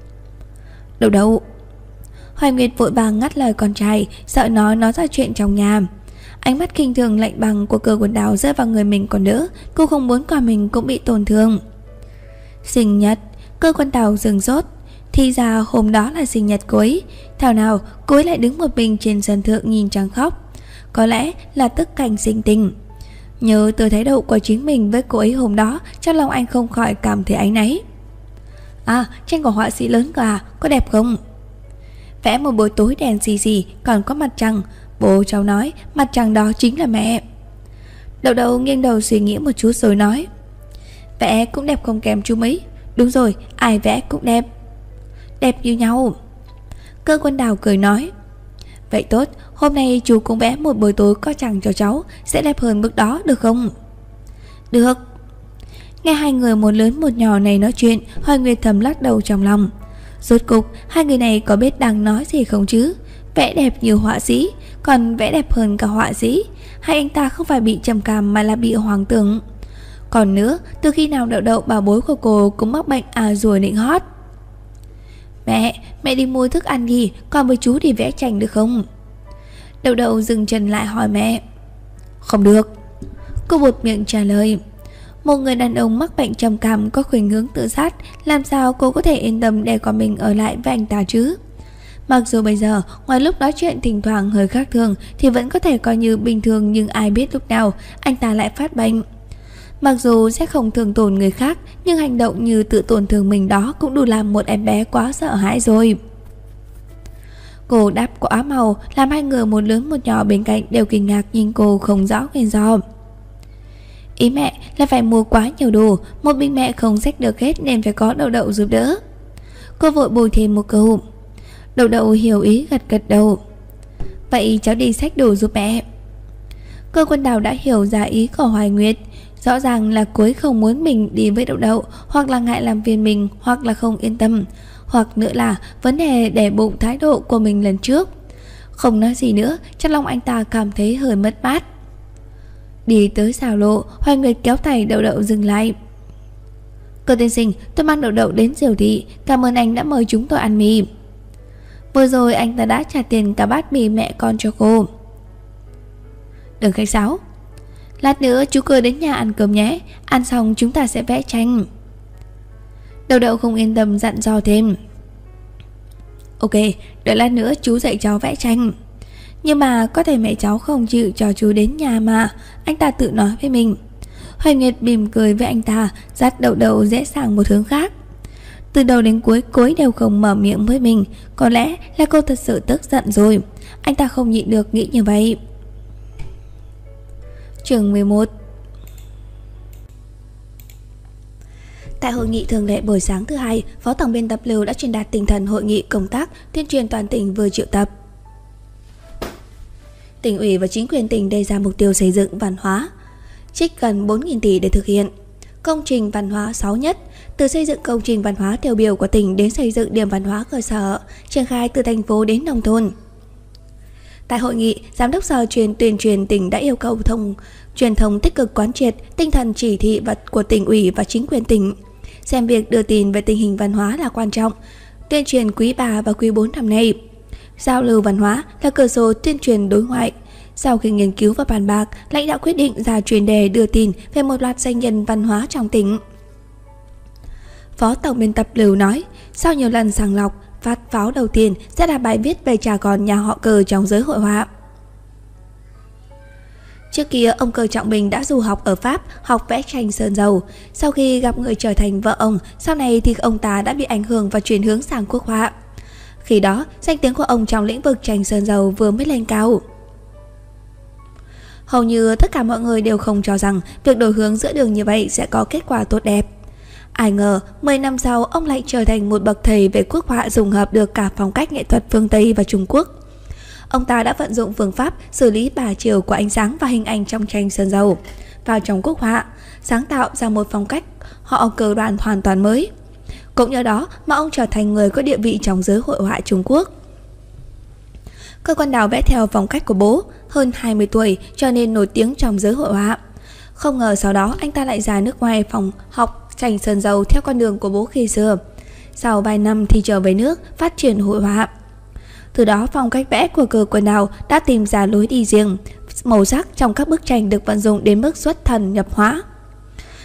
Đậu Đậu. Hoài Nguyệt vội vàng ngắt lời con trai, sợ nó nói ra chuyện trong nhà. Ánh mắt kinh thường lạnh bằng của Cơ Quân Đào rơi vào người mình còn đỡ, cô không muốn con mình cũng bị tổn thương. Sinh nhật, Cơ Quân Đào dừng dốt. Thì ra hôm đó là sinh nhật cô ấy. Thảo nào cô ấy lại đứng một mình trên sân thượng nhìn trăng khóc. Có lẽ là tức cảnh sinh tình. Nhớ từ thái độ của chính mình với cô ấy hôm đó, trong lòng anh không khỏi cảm thấy áy náy. À, tranh của họa sĩ lớn cả, có đẹp không? Vẽ một buổi tối đèn xì xì, còn có mặt trăng. Bố cháu nói mặt trăng đó chính là mẹ. Đậu Đậu nghiêng đầu suy nghĩ một chút rồi nói, vẽ cũng đẹp không kém chú mấy. Đúng rồi, ai vẽ cũng đẹp. Đẹp như nhau. Cơ Quân Đào cười nói, vậy tốt, hôm nay chú cũng vẽ một buổi tối có trăng cho cháu, sẽ đẹp hơn bức đó được không? Được. Nghe hai người một lớn một nhỏ này nói chuyện, Hoài Nguyệt thầm lắc đầu trong lòng. Rốt cục hai người này có biết đang nói gì không chứ? Vẽ đẹp như họa sĩ, còn vẽ đẹp hơn cả họa sĩ, hay anh ta không phải bị trầm cảm mà là bị hoang tưởng? Còn nữa, từ khi nào Đậu Đậu bảo bối của cô cũng mắc bệnh à ruồi nịnh hót? Mẹ, mẹ đi mua thức ăn đi, còn với chú đi vẽ tranh được không? Đậu Đậu dừng chân lại hỏi mẹ. Không được. Cô buột miệng trả lời. Một người đàn ông mắc bệnh trầm cảm có khuynh hướng tự sát, làm sao cô có thể yên tâm để con mình ở lại với anh ta chứ? Mặc dù bây giờ ngoài lúc nói chuyện thỉnh thoảng hơi khác thường thì vẫn có thể coi như bình thường, nhưng ai biết lúc nào anh ta lại phát bệnh. Mặc dù sẽ không thương tổn người khác, nhưng hành động như tự tổn thương mình đó cũng đủ làm một em bé quá sợ hãi rồi. Cô đáp quá màu làm hai người một lớn một nhỏ bên cạnh đều kinh ngạc nhìn cô không rõ nguyên do. Ý mẹ là phải mua quá nhiều đồ, một mình mẹ không xách được hết nên phải có Đậu Đậu giúp đỡ. Cô vội bồi thêm một câu. Đậu Đậu hiểu ý gật gật đầu. Vậy cháu đi xách đồ giúp mẹ. Cơ Quân Đào đã hiểu ra ý của Hoài Nguyệt. Rõ ràng là cô ấy không muốn mình đi với Đậu Đậu, hoặc là ngại làm phiền mình, hoặc là không yên tâm, hoặc nữa là vấn đề để bụng thái độ của mình lần trước. Không nói gì nữa, trong lòng anh ta cảm thấy hơi mất mát. Đi tới xào lộ, Hoài Nguyệt kéo tay Đậu Đậu dừng lại. Cơ tiên sinh, tôi mang Đậu Đậu đến Diều Thị, cảm ơn anh đã mời chúng tôi ăn mì. Vừa rồi anh ta đã trả tiền cả bát mì mẹ con cho cô. Đừng khách sáo. Lát nữa chú Cơ đến nhà ăn cơm nhé, ăn xong chúng ta sẽ vẽ tranh. Đậu Đậu không yên tâm dặn dò thêm. Ok, đợi lát nữa chú dạy cháu vẽ tranh. Nhưng mà có thể mẹ cháu không chịu cho chú đến nhà mà, anh ta tự nói với mình. Hoài Nguyệt mỉm cười với anh ta, dắt Đậu Đậu rẽ sang một hướng khác. Từ đầu đến cuối cô ấy đều không mở miệng với mình. Có lẽ là cô thật sự tức giận rồi. Anh ta không nhịn được nghĩ như vậy. Chương mười một. Tại hội nghị thường lệ buổi sáng thứ hai, Phó tổng biên tập Lưu đã truyền đạt tinh thần hội nghị công tác tuyên truyền toàn tỉnh vừa triệu tập. Tỉnh ủy và chính quyền tỉnh đề ra mục tiêu xây dựng văn hóa, trích gần bốn nghìn tỷ để thực hiện. Công trình văn hóa sáu nhất, từ xây dựng công trình văn hóa tiêu biểu của tỉnh đến xây dựng điểm văn hóa cơ sở, triển khai từ thành phố đến nông thôn. Tại hội nghị, Giám đốc Sở truyền tuyên truyền tỉnh đã yêu cầu thông truyền thông tích cực quán triệt tinh thần chỉ thị vật của tỉnh ủy và chính quyền tỉnh, xem việc đưa tin về tình hình văn hóa là quan trọng, tuyên truyền quý ba và quý bốn năm nay. Giao lưu văn hóa là cơ sở tuyên truyền đối ngoại. Sau khi nghiên cứu và bàn bạc, lãnh đạo quyết định ra chuyên đề đưa tin về một loạt danh nhân văn hóa trong tỉnh. Phó tổng biên tập Lưu nói, sau nhiều lần sàng lọc, phát pháo đầu tiên sẽ là bài viết về cha con nhà họ Cơ trong giới hội họa. Trước kia, ông Cơ Trọng Bình đã du học ở Pháp, học vẽ tranh sơn dầu. Sau khi gặp người trở thành vợ ông, sau này thì ông ta đã bị ảnh hưởng và chuyển hướng sang quốc họa. Khi đó, danh tiếng của ông trong lĩnh vực tranh sơn dầu vừa mới lên cao. Hầu như tất cả mọi người đều không cho rằng việc đổi hướng giữa đường như vậy sẽ có kết quả tốt đẹp. Ai ngờ, mười năm sau, ông lại trở thành một bậc thầy về quốc họa dùng hợp được cả phong cách nghệ thuật phương Tây và Trung Quốc. Ông ta đã vận dụng phương pháp xử lý ba chiều của ánh sáng và hình ảnh trong tranh sơn dầu vào trong quốc họa, sáng tạo ra một phong cách họ cơ đoàn hoàn toàn mới. Cũng nhờ đó mà ông trở thành người có địa vị trong giới hội họa Trung Quốc. Cơ Quân Đào vẽ theo phong cách của bố, hơn hai mươi tuổi cho nên nổi tiếng trong giới hội họa. Không ngờ sau đó anh ta lại ra nước ngoài phòng học tranh sơn dầu theo con đường của bố khi xưa. Sau vài năm thì trở về nước phát triển hội họa. Từ đó phong cách vẽ của Cơ Quân Đào đã tìm ra lối đi riêng, màu sắc trong các bức tranh được vận dụng đến mức xuất thần nhập hóa.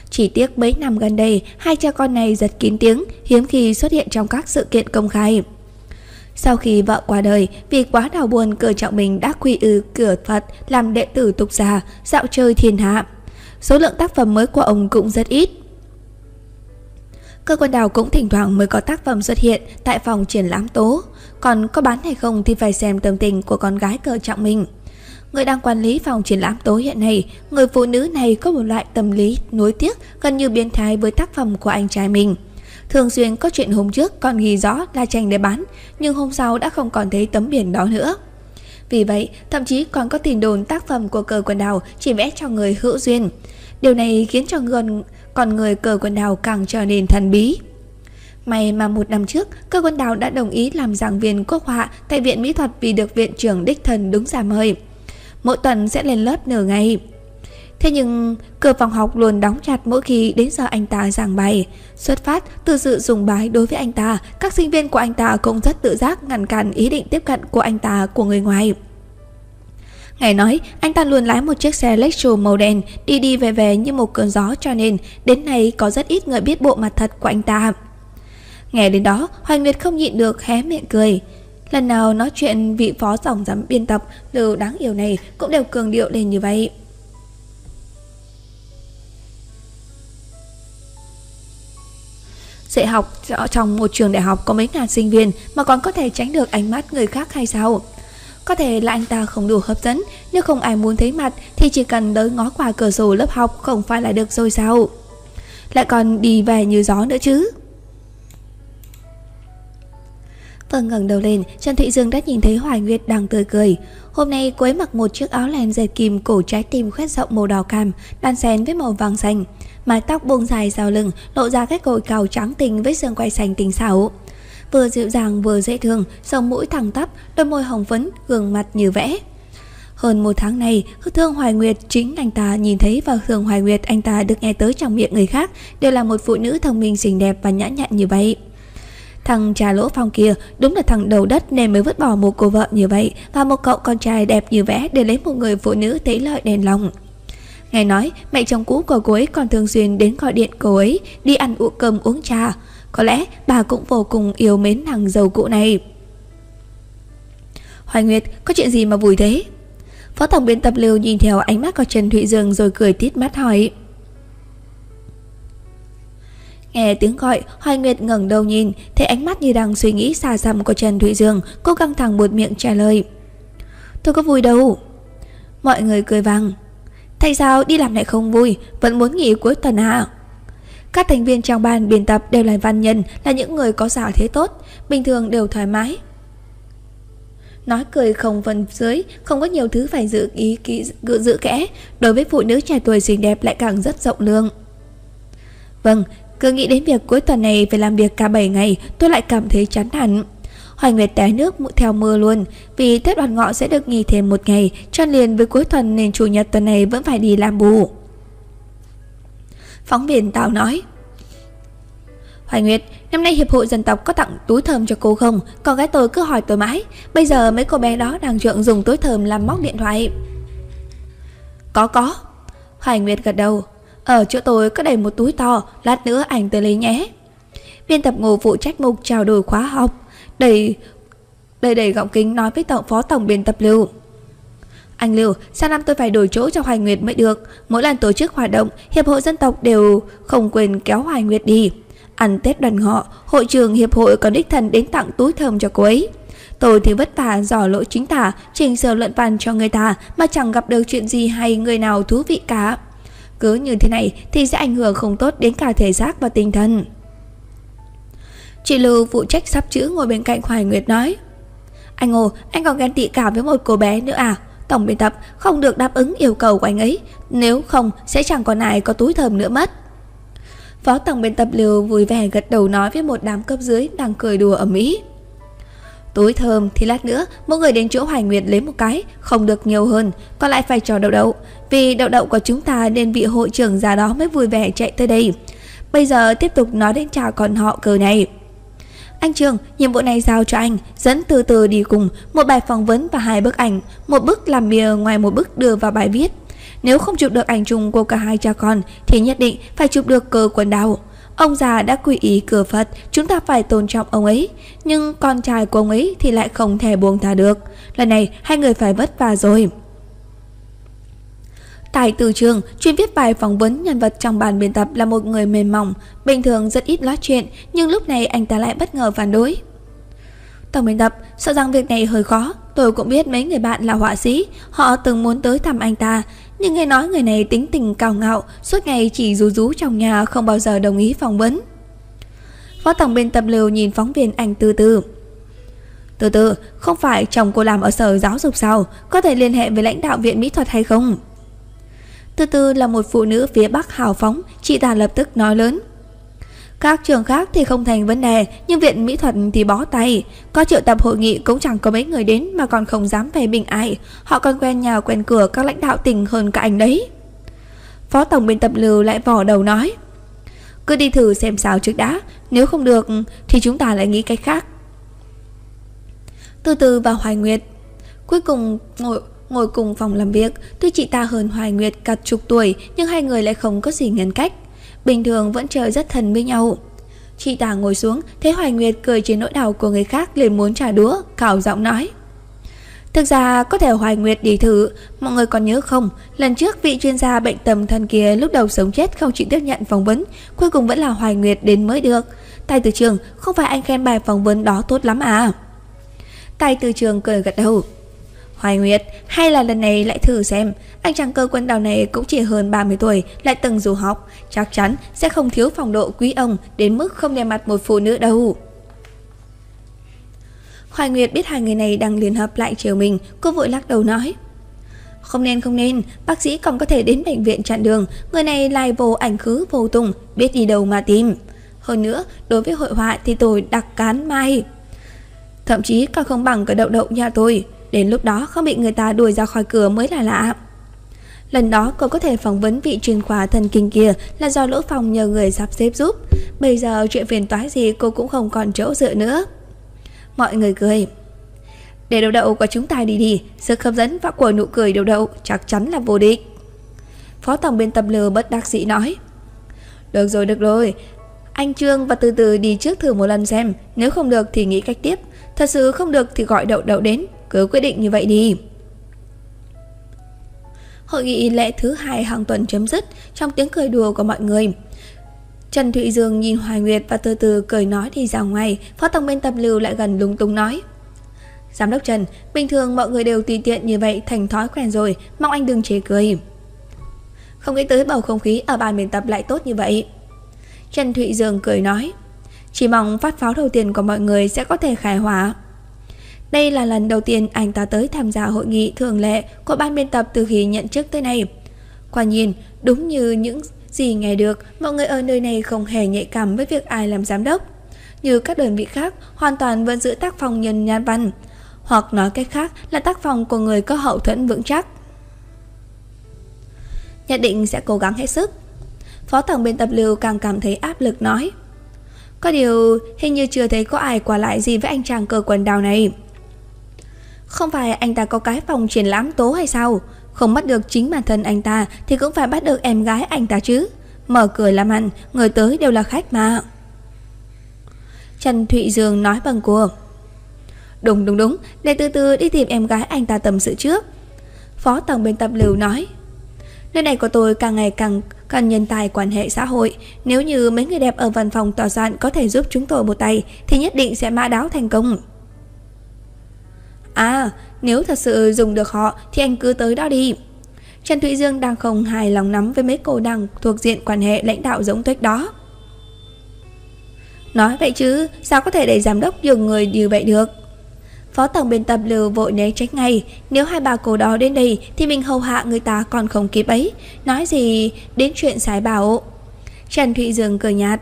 Chỉ tiếc mấy năm gần đây, hai cha con này rất kín tiếng, hiếm khi xuất hiện trong các sự kiện công khai. Sau khi vợ qua đời, vì quá đau buồn, Cơ Trọng Bình đã quy y cửa Phật, làm đệ tử tục gia, dạo chơi thiên hạ. Số lượng tác phẩm mới của ông cũng rất ít. Cơ Quân Đào cũng thỉnh thoảng mới có tác phẩm xuất hiện tại phòng triển lãm tố, còn có bán hay không thì phải xem tâm tình của con gái Cơ Trọng Bình. Người đang quản lý phòng triển lãm tố hiện nay, người phụ nữ này có một loại tâm lý nuối tiếc gần như biến thái với tác phẩm của anh trai mình. Thường xuyên có chuyện hôm trước còn ghi rõ là tranh để bán, nhưng hôm sau đã không còn thấy tấm biển đó nữa. Vì vậy, thậm chí còn có tin đồn tác phẩm của Cơ Quân Đào chỉ vẽ cho người hữu duyên. Điều này khiến cho gần con người Cơ Quân Đào càng trở nên thần bí. May mà một năm trước, Cơ Quân Đào đã đồng ý làm giảng viên quốc họa tại Viện Mỹ thuật vì được viện trưởng đích thân đúng ra mời. Mỗi tuần sẽ lên lớp nửa ngày. Thế nhưng cửa phòng học luôn đóng chặt mỗi khi đến giờ anh ta giảng bài. Xuất phát từ sự sùng bái đối với anh ta, các sinh viên của anh ta cũng rất tự giác ngăn cản ý định tiếp cận của anh ta của người ngoài. Nghe nói anh ta luôn lái một chiếc xe Lexus màu đen, đi đi về về như một cơn gió, cho nên đến nay có rất ít người biết bộ mặt thật của anh ta. Nghe đến đó, Hoài Nguyệt không nhịn được hé miệng cười. Lần nào nói chuyện, vị phó tổng giám biên tập Lưu đáng yêu này cũng đều cường điệu lên như vậy. Dạy học trong một trường đại học có mấy ngàn sinh viên mà còn có thể tránh được ánh mắt người khác hay sao? Có thể là anh ta không đủ hấp dẫn, nếu không ai muốn thấy mặt thì chỉ cần tới ngó qua cửa sổ lớp học không phải là được rồi sao? Lại còn đi về như gió nữa chứ. Vừa ngẩng đầu lên, Trần Thụy Dương đã nhìn thấy Hoài Nguyệt đang tươi cười. Hôm nay cô ấy mặc một chiếc áo len dệt kim cổ trái tim khoét rộng màu đỏ cam, đan xen với màu vàng xanh. Mái tóc buông dài sau lưng, lộ ra cái cội cào trắng tinh với xương quai xanh tinh xảo. Vừa dịu dàng vừa dễ thương, sống mũi thẳng tắp, đôi môi hồng phấn, gương mặt như vẽ. Hơn một tháng này, thương Hoài Nguyệt chính anh ta nhìn thấy và thương Hoài Nguyệt anh ta được nghe tới trong miệng người khác đều là một phụ nữ thông minh xinh đẹp và nhã nhặn như vậy. Thằng Trà Lỗ Phong kia đúng là thằng đầu đất nên mới vứt bỏ một cô vợ như vậy và một cậu con trai đẹp như vẽ để lấy một người phụ nữ tế lợi đèn lòng. Nghe nói mẹ chồng cũ của cô ấy còn thường xuyên đến gọi điện cô ấy đi ăn uống cơm uống trà. Có lẽ bà cũng vô cùng yêu mến thằng giàu cũ này. Hoài Nguyệt, có chuyện gì mà vui thế? Phó tổng biên tập Lưu nhìn theo ánh mắt của Trần Thụy Dương rồi cười tít mắt hỏi. Nghe tiếng gọi, Hoài Nguyệt ngẩng đầu nhìn, thấy ánh mắt như đang suy nghĩ xa xăm của Trần Thụy Dương, cô căng thẳng buột miệng trả lời. Tôi có vui đâu. Mọi người cười vang. Tại sao đi làm lại không vui, vẫn muốn nghỉ cuối tuần à? Các thành viên trong ban biên tập đều là văn nhân, là những người có giả thế tốt, bình thường đều thoải mái. Nói cười không phần dưới, không có nhiều thứ phải giữ ý kỹ giữ, giữ kẽ, đối với phụ nữ trẻ tuổi xinh đẹp lại càng rất rộng lượng. Vâng, cứ nghĩ đến việc cuối tuần này phải làm việc cả bảy ngày, tôi lại cảm thấy chán hẳn. Hoài Nguyệt té nước theo mưa luôn, vì Tết Đoan Ngọ sẽ được nghỉ thêm một ngày, cho liền với cuối tuần nên chủ nhật tuần này vẫn phải đi làm bù. Phóng viên Tào nói. Hoài Nguyệt, năm nay Hiệp hội Dân tộc có tặng túi thơm cho cô không? Con gái tôi cứ hỏi tôi mãi. Bây giờ mấy cô bé đó đang trượng dùng túi thơm làm móc điện thoại. Có có. Hoài Nguyệt gật đầu. Ở chỗ tôi có đầy một túi to, lát nữa anh tới lấy nhé. Biên tập Ngô phụ trách mục trao đổi khóa học, đầy đầy đầy gọng kính nói với tổng phó tổng biên tập Lưu. Anh Lưu, sang năm tôi phải đổi chỗ cho Hoài Nguyệt mới được. Mỗi lần tổ chức hoạt động, Hiệp hội Dân tộc đều không quên kéo Hoài Nguyệt đi. Ăn Tết Đoan Ngọ, hội trưởng hiệp hội còn đích thân đến tặng túi thơm cho cô ấy. Tôi thì vất vả dò lỗi chính tả, chỉnh sửa luận văn cho người ta mà chẳng gặp được chuyện gì hay người nào thú vị cả. Cứ như thế này thì sẽ ảnh hưởng không tốt đến cả thể xác và tinh thần. Chị Lưu phụ trách sắp chữ ngồi bên cạnh Hoài Nguyệt nói. Anh Ngô, anh còn ghen tị cả với một cô bé nữa à? Tổng biên tập không được đáp ứng yêu cầu của anh ấy, nếu không sẽ chẳng còn ai có túi thơm nữa mất. Phó tổng biên tập Lưu vui vẻ gật đầu nói với một đám cấp dưới đang cười đùa ầm ĩ. Túi thơm thì lát nữa mỗi người đến chỗ Hoài Nguyệt lấy một cái, không được nhiều hơn, còn lại phải cho Đậu Đậu. Vì Đậu Đậu của chúng ta nên vị hội trưởng già đó mới vui vẻ chạy tới đây. Bây giờ tiếp tục nói đến chào con họ cờ này. Anh Trường, nhiệm vụ này giao cho anh, dẫn từ từ đi cùng, một bài phỏng vấn và hai bức ảnh, một bức làm bìa ngoài một bức đưa vào bài viết. Nếu không chụp được ảnh chung của cả hai cha con thì nhất định phải chụp được cờ quần đảo. Ông già đã quy y cửa Phật, chúng ta phải tôn trọng ông ấy. Nhưng con trai của ông ấy thì lại không thể buông tha được. Lần này hai người phải vất vả rồi. Tài Từ Trường chuyên viết bài phỏng vấn nhân vật trong ban biên tập là một người mềm mỏng, bình thường rất ít nói chuyện, nhưng lúc này anh ta lại bất ngờ phản đối. Tổng biên tập, sợ rằng việc này hơi khó. Tôi cũng biết mấy người bạn là họa sĩ, họ từng muốn tới thăm anh ta, nhưng nghe nói người này tính tình cao ngạo, suốt ngày chỉ rú rú trong nhà, không bao giờ đồng ý phỏng vấn. Phó tổng biên tập Lưu nhìn phóng viên ảnh Từ Từ. Từ Từ, không phải chồng cô làm ở sở giáo dục sao? Có thể liên hệ với lãnh đạo viện mỹ thuật hay không? Từ Từ là một phụ nữ phía Bắc hào phóng, chị ta lập tức nói lớn. Các trường khác thì không thành vấn đề, nhưng viện mỹ thuật thì bó tay. Có triệu tập hội nghị cũng chẳng có mấy người đến mà còn không dám về bình ai. Họ còn quen nhà quen cửa các lãnh đạo tỉnh hơn cả anh đấy. Phó tổng biên tập Lưu lại vò đầu nói. Cứ đi thử xem sao trước đã, nếu không được thì chúng ta lại nghĩ cách khác. Từ Từ và Hoài Nguyệt cuối cùng ngồi ngồi cùng phòng làm việc. Tuy chị ta hơn Hoài Nguyệt cả chục tuổi, nhưng hai người lại không có gì ngăn cách, bình thường vẫn chơi rất thân với nhau. Chị ta ngồi xuống, thấy Hoài Nguyệt cười trên nỗi đau của người khác, liền muốn trả đũa, cào giọng nói. Thực ra có thể Hoài Nguyệt đi thử. Mọi người còn nhớ không, lần trước vị chuyên gia bệnh tâm thần kia lúc đầu sống chết không chịu tiếp nhận phỏng vấn, cuối cùng vẫn là Hoài Nguyệt đến mới được. Tài Từ Trường, không phải anh khen bài phỏng vấn đó tốt lắm à? Tài Từ Trường cười gật đầu. Hoài Nguyệt, hay là lần này lại thử xem. Anh chàng cơ quân đào này cũng chỉ hơn ba mươi tuổi, lại từng du học, chắc chắn sẽ không thiếu phong độ quý ông đến mức không đem mặt một phụ nữ đâu. Hoài Nguyệt biết hai người này đang liên hợp lại trêu mình, cô vội lắc đầu nói. Không nên không nên, bác sĩ còn có thể đến bệnh viện chặn đường. Người này lại vô ảnh khứ vô tung, biết đi đâu mà tìm. Hơn nữa, đối với hội họa thì tôi đặc cán mai, thậm chí còn không bằng cái đậu đậu nhà tôi. Đến lúc đó không bị người ta đuổi ra khỏi cửa mới là lạ. Lần đó cô có thể phỏng vấn vị chuyên khoa thần kinh kia là do Lỗ Phong nhờ người sắp xếp giúp. Bây giờ chuyện phiền toái gì cô cũng không còn chỗ dựa nữa. Mọi người cười. Để đậu đậu của chúng ta đi đi, sức hấp dẫn và của nụ cười đậu đậu chắc chắn là vô địch. Phó tổng biên tập Lưu bất đắc dĩ nói. Được rồi được rồi, anh Trương và Từ Từ đi trước thử một lần xem. Nếu không được thì nghĩ cách tiếp. Thật sự không được thì gọi đậu đậu đến. Cứ quyết định như vậy đi. Hội nghị lễ thứ hai hàng tuần chấm dứt trong tiếng cười đùa của mọi người. Trần Thụy Dương nhìn Hoài Nguyệt và Từ Từ cười nói đi ra ngoài. Phó tổng biên tập Lưu lại gần lúng túng nói. Giám đốc Trần, bình thường mọi người đều tùy tiện như vậy thành thói quen rồi, mong anh đừng chế cười. Không nghĩ tới bầu không khí ở ban biên tập lại tốt như vậy. Trần Thụy Dương cười nói. Chỉ mong phát pháo đầu tiên của mọi người sẽ có thể khai hỏa. Đây là lần đầu tiên anh ta tới tham gia hội nghị thường lệ của ban biên tập từ khi nhận chức tới nay. Quả nhiên, đúng như những gì nghe được, mọi người ở nơi này không hề nhạy cảm với việc ai làm giám đốc. Như các đơn vị khác, hoàn toàn vẫn giữ tác phong nhân nhãn văn, hoặc nói cách khác là tác phong của người có hậu thuẫn vững chắc. Nhất định sẽ cố gắng hết sức. Phó tổng biên tập Lưu càng cảm thấy áp lực nói. Có điều hình như chưa thấy có ai qua lại gì với anh chàng cơ quần đào này. Không phải anh ta có cái phòng triển lãm tố hay sao? Không bắt được chính bản thân anh ta thì cũng phải bắt được em gái anh ta chứ. Mở cửa làm ăn, người tới đều là khách mà. Trần Thụy Dương nói bằng cua. Đúng đúng đúng, để từ từ đi tìm em gái anh ta tâm sự trước. Phó tổng biên tập Lưu nói. Nơi này của tôi càng ngày càng cần nhân tài quan hệ xã hội. Nếu như mấy người đẹp ở văn phòng tòa soạn có thể giúp chúng tôi một tay thì nhất định sẽ mã đáo thành công. À, nếu thật sự dùng được họ thì anh cứ tới đó đi. Trần Thụy Dương đang không hài lòng lắm với mấy cô đang thuộc diện quan hệ lãnh đạo giống tuếch đó. Nói vậy chứ sao có thể để giám đốc dùng người như vậy được? Phó tổng biên tập Lưu vội né tránh ngay. Nếu hai bà cô đó đến đây thì mình hầu hạ người ta còn không kịp ấy. Nói gì đến chuyện sái bảo. Trần Thụy Dương cười nhạt.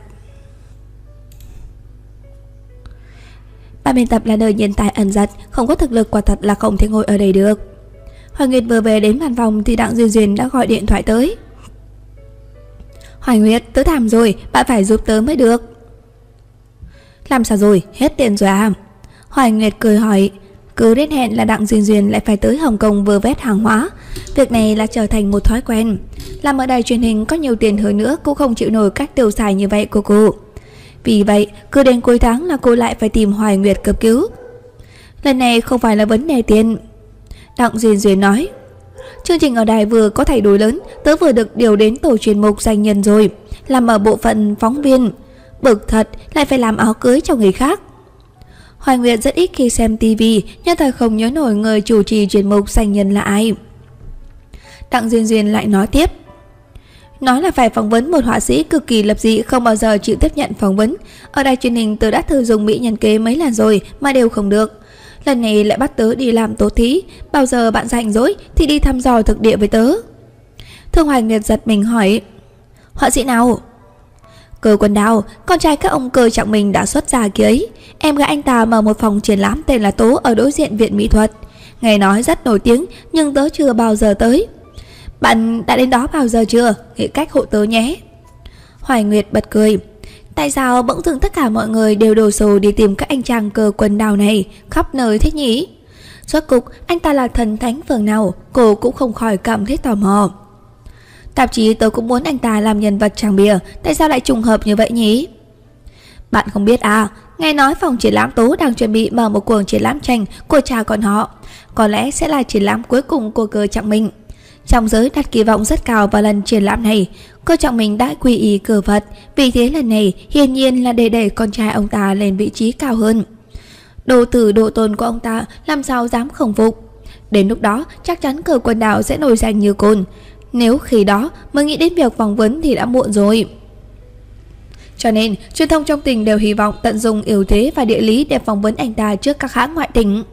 Ban biên tập là nơi nhân tài ẩn giật, không có thực lực quả thật là không thể ngồi ở đây được. Hoài Nguyệt vừa về đến văn phòng thì Đặng Duyên Duyên đã gọi điện thoại tới. Hoài Nguyệt, tớ thảm rồi, bạn phải giúp tớ mới được. Làm sao rồi, hết tiền rồi à? Hoài Nguyệt cười hỏi. Cứ đến hẹn là Đặng Duyên Duyên lại phải tới Hồng Kông vơ vét hàng hóa. Việc này là trở thành một thói quen. Làm ở đài truyền hình có nhiều tiền hơn nữa cũng không chịu nổi cách tiêu xài như vậy của cô. Vì vậy cứ đến cuối tháng là cô lại phải tìm Hoài Nguyệt cấp cứu. Lần này không phải là vấn đề tiền, Đặng Duyên Duyên nói. Chương trình ở đài vừa có thay đổi lớn, tớ vừa được điều đến tổ chuyên mục danh nhân rồi, làm ở bộ phận phóng viên. Bực thật, lại phải làm áo cưới cho người khác. Hoài Nguyệt rất ít khi xem tivi, nhưng thời không nhớ nổi người chủ trì chuyên mục danh nhân là ai. Đặng Duyên Duyên lại nói tiếp. Nói là phải phỏng vấn một họa sĩ cực kỳ lập dị, không bao giờ chịu tiếp nhận phỏng vấn. Ở đài truyền hình tớ đã thử dùng mỹ nhân kế mấy lần rồi mà đều không được. Lần này lại bắt tớ đi làm tố thí. Bao giờ bạn rảnh rỗi thì đi thăm dò thực địa với tớ. Thương Hoài Nguyệt giật mình hỏi. Họa sĩ nào? Cơ Quân Đào, con trai các ông Cơ Trọng Minh đã xuất gia kia ấy. Em gái anh ta mở một phòng triển lãm tên là Tố ở đối diện viện mỹ thuật. Nghe nói rất nổi tiếng, nhưng tớ chưa bao giờ tới. Bạn đã đến đó bao giờ chưa? Nghĩ cách hộ tớ nhé. Hoài Nguyệt bật cười. Tại sao bỗng dưng tất cả mọi người đều đổ xô đi tìm các anh chàng Cơ Quân Đào này khắp nơi thế nhỉ? Rốt cục anh ta là thần thánh phường nào? Cô cũng không khỏi cảm thấy tò mò. Tạp chí tớ cũng muốn anh ta làm nhân vật trang bìa. Tại sao lại trùng hợp như vậy nhỉ? Bạn không biết à? Nghe nói phòng triển lãm Tố đang chuẩn bị mở một cuộc triển lãm tranh của cha con họ. Có lẽ sẽ là triển lãm cuối cùng của Cơ Trọng Minh. Trong giới đặt kỳ vọng rất cao vào lần triển lãm này. Cơ Trọng Minh đã quy y cử Phật. Vì thế lần này hiển nhiên là để đẩy con trai ông ta lên vị trí cao hơn. Đồ tử độ tôn của ông ta làm sao dám không phục. Đến lúc đó chắc chắn Cơ Quân Đào sẽ nổi danh như cồn. Nếu khi đó mới nghĩ đến việc phỏng vấn thì đã muộn rồi. Cho nên truyền thông trong tỉnh đều hy vọng tận dụng yếu thế và địa lý để phỏng vấn anh ta trước các hãng ngoại tỉnh.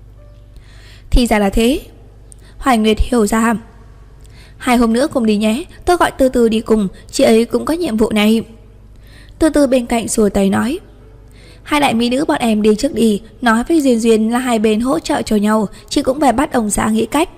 Thì ra là thế. Hoài Nguyệt hiểu ra. Hai hôm nữa cùng đi nhé. Tôi gọi Từ Từ đi cùng. Chị ấy cũng có nhiệm vụ này. Từ Từ bên cạnh xua tay nói. Hai đại mỹ nữ bọn em đi trước đi. Nói với Duyên Duyên là hai bên hỗ trợ cho nhau. Chị cũng phải bắt ông xã nghĩ cách.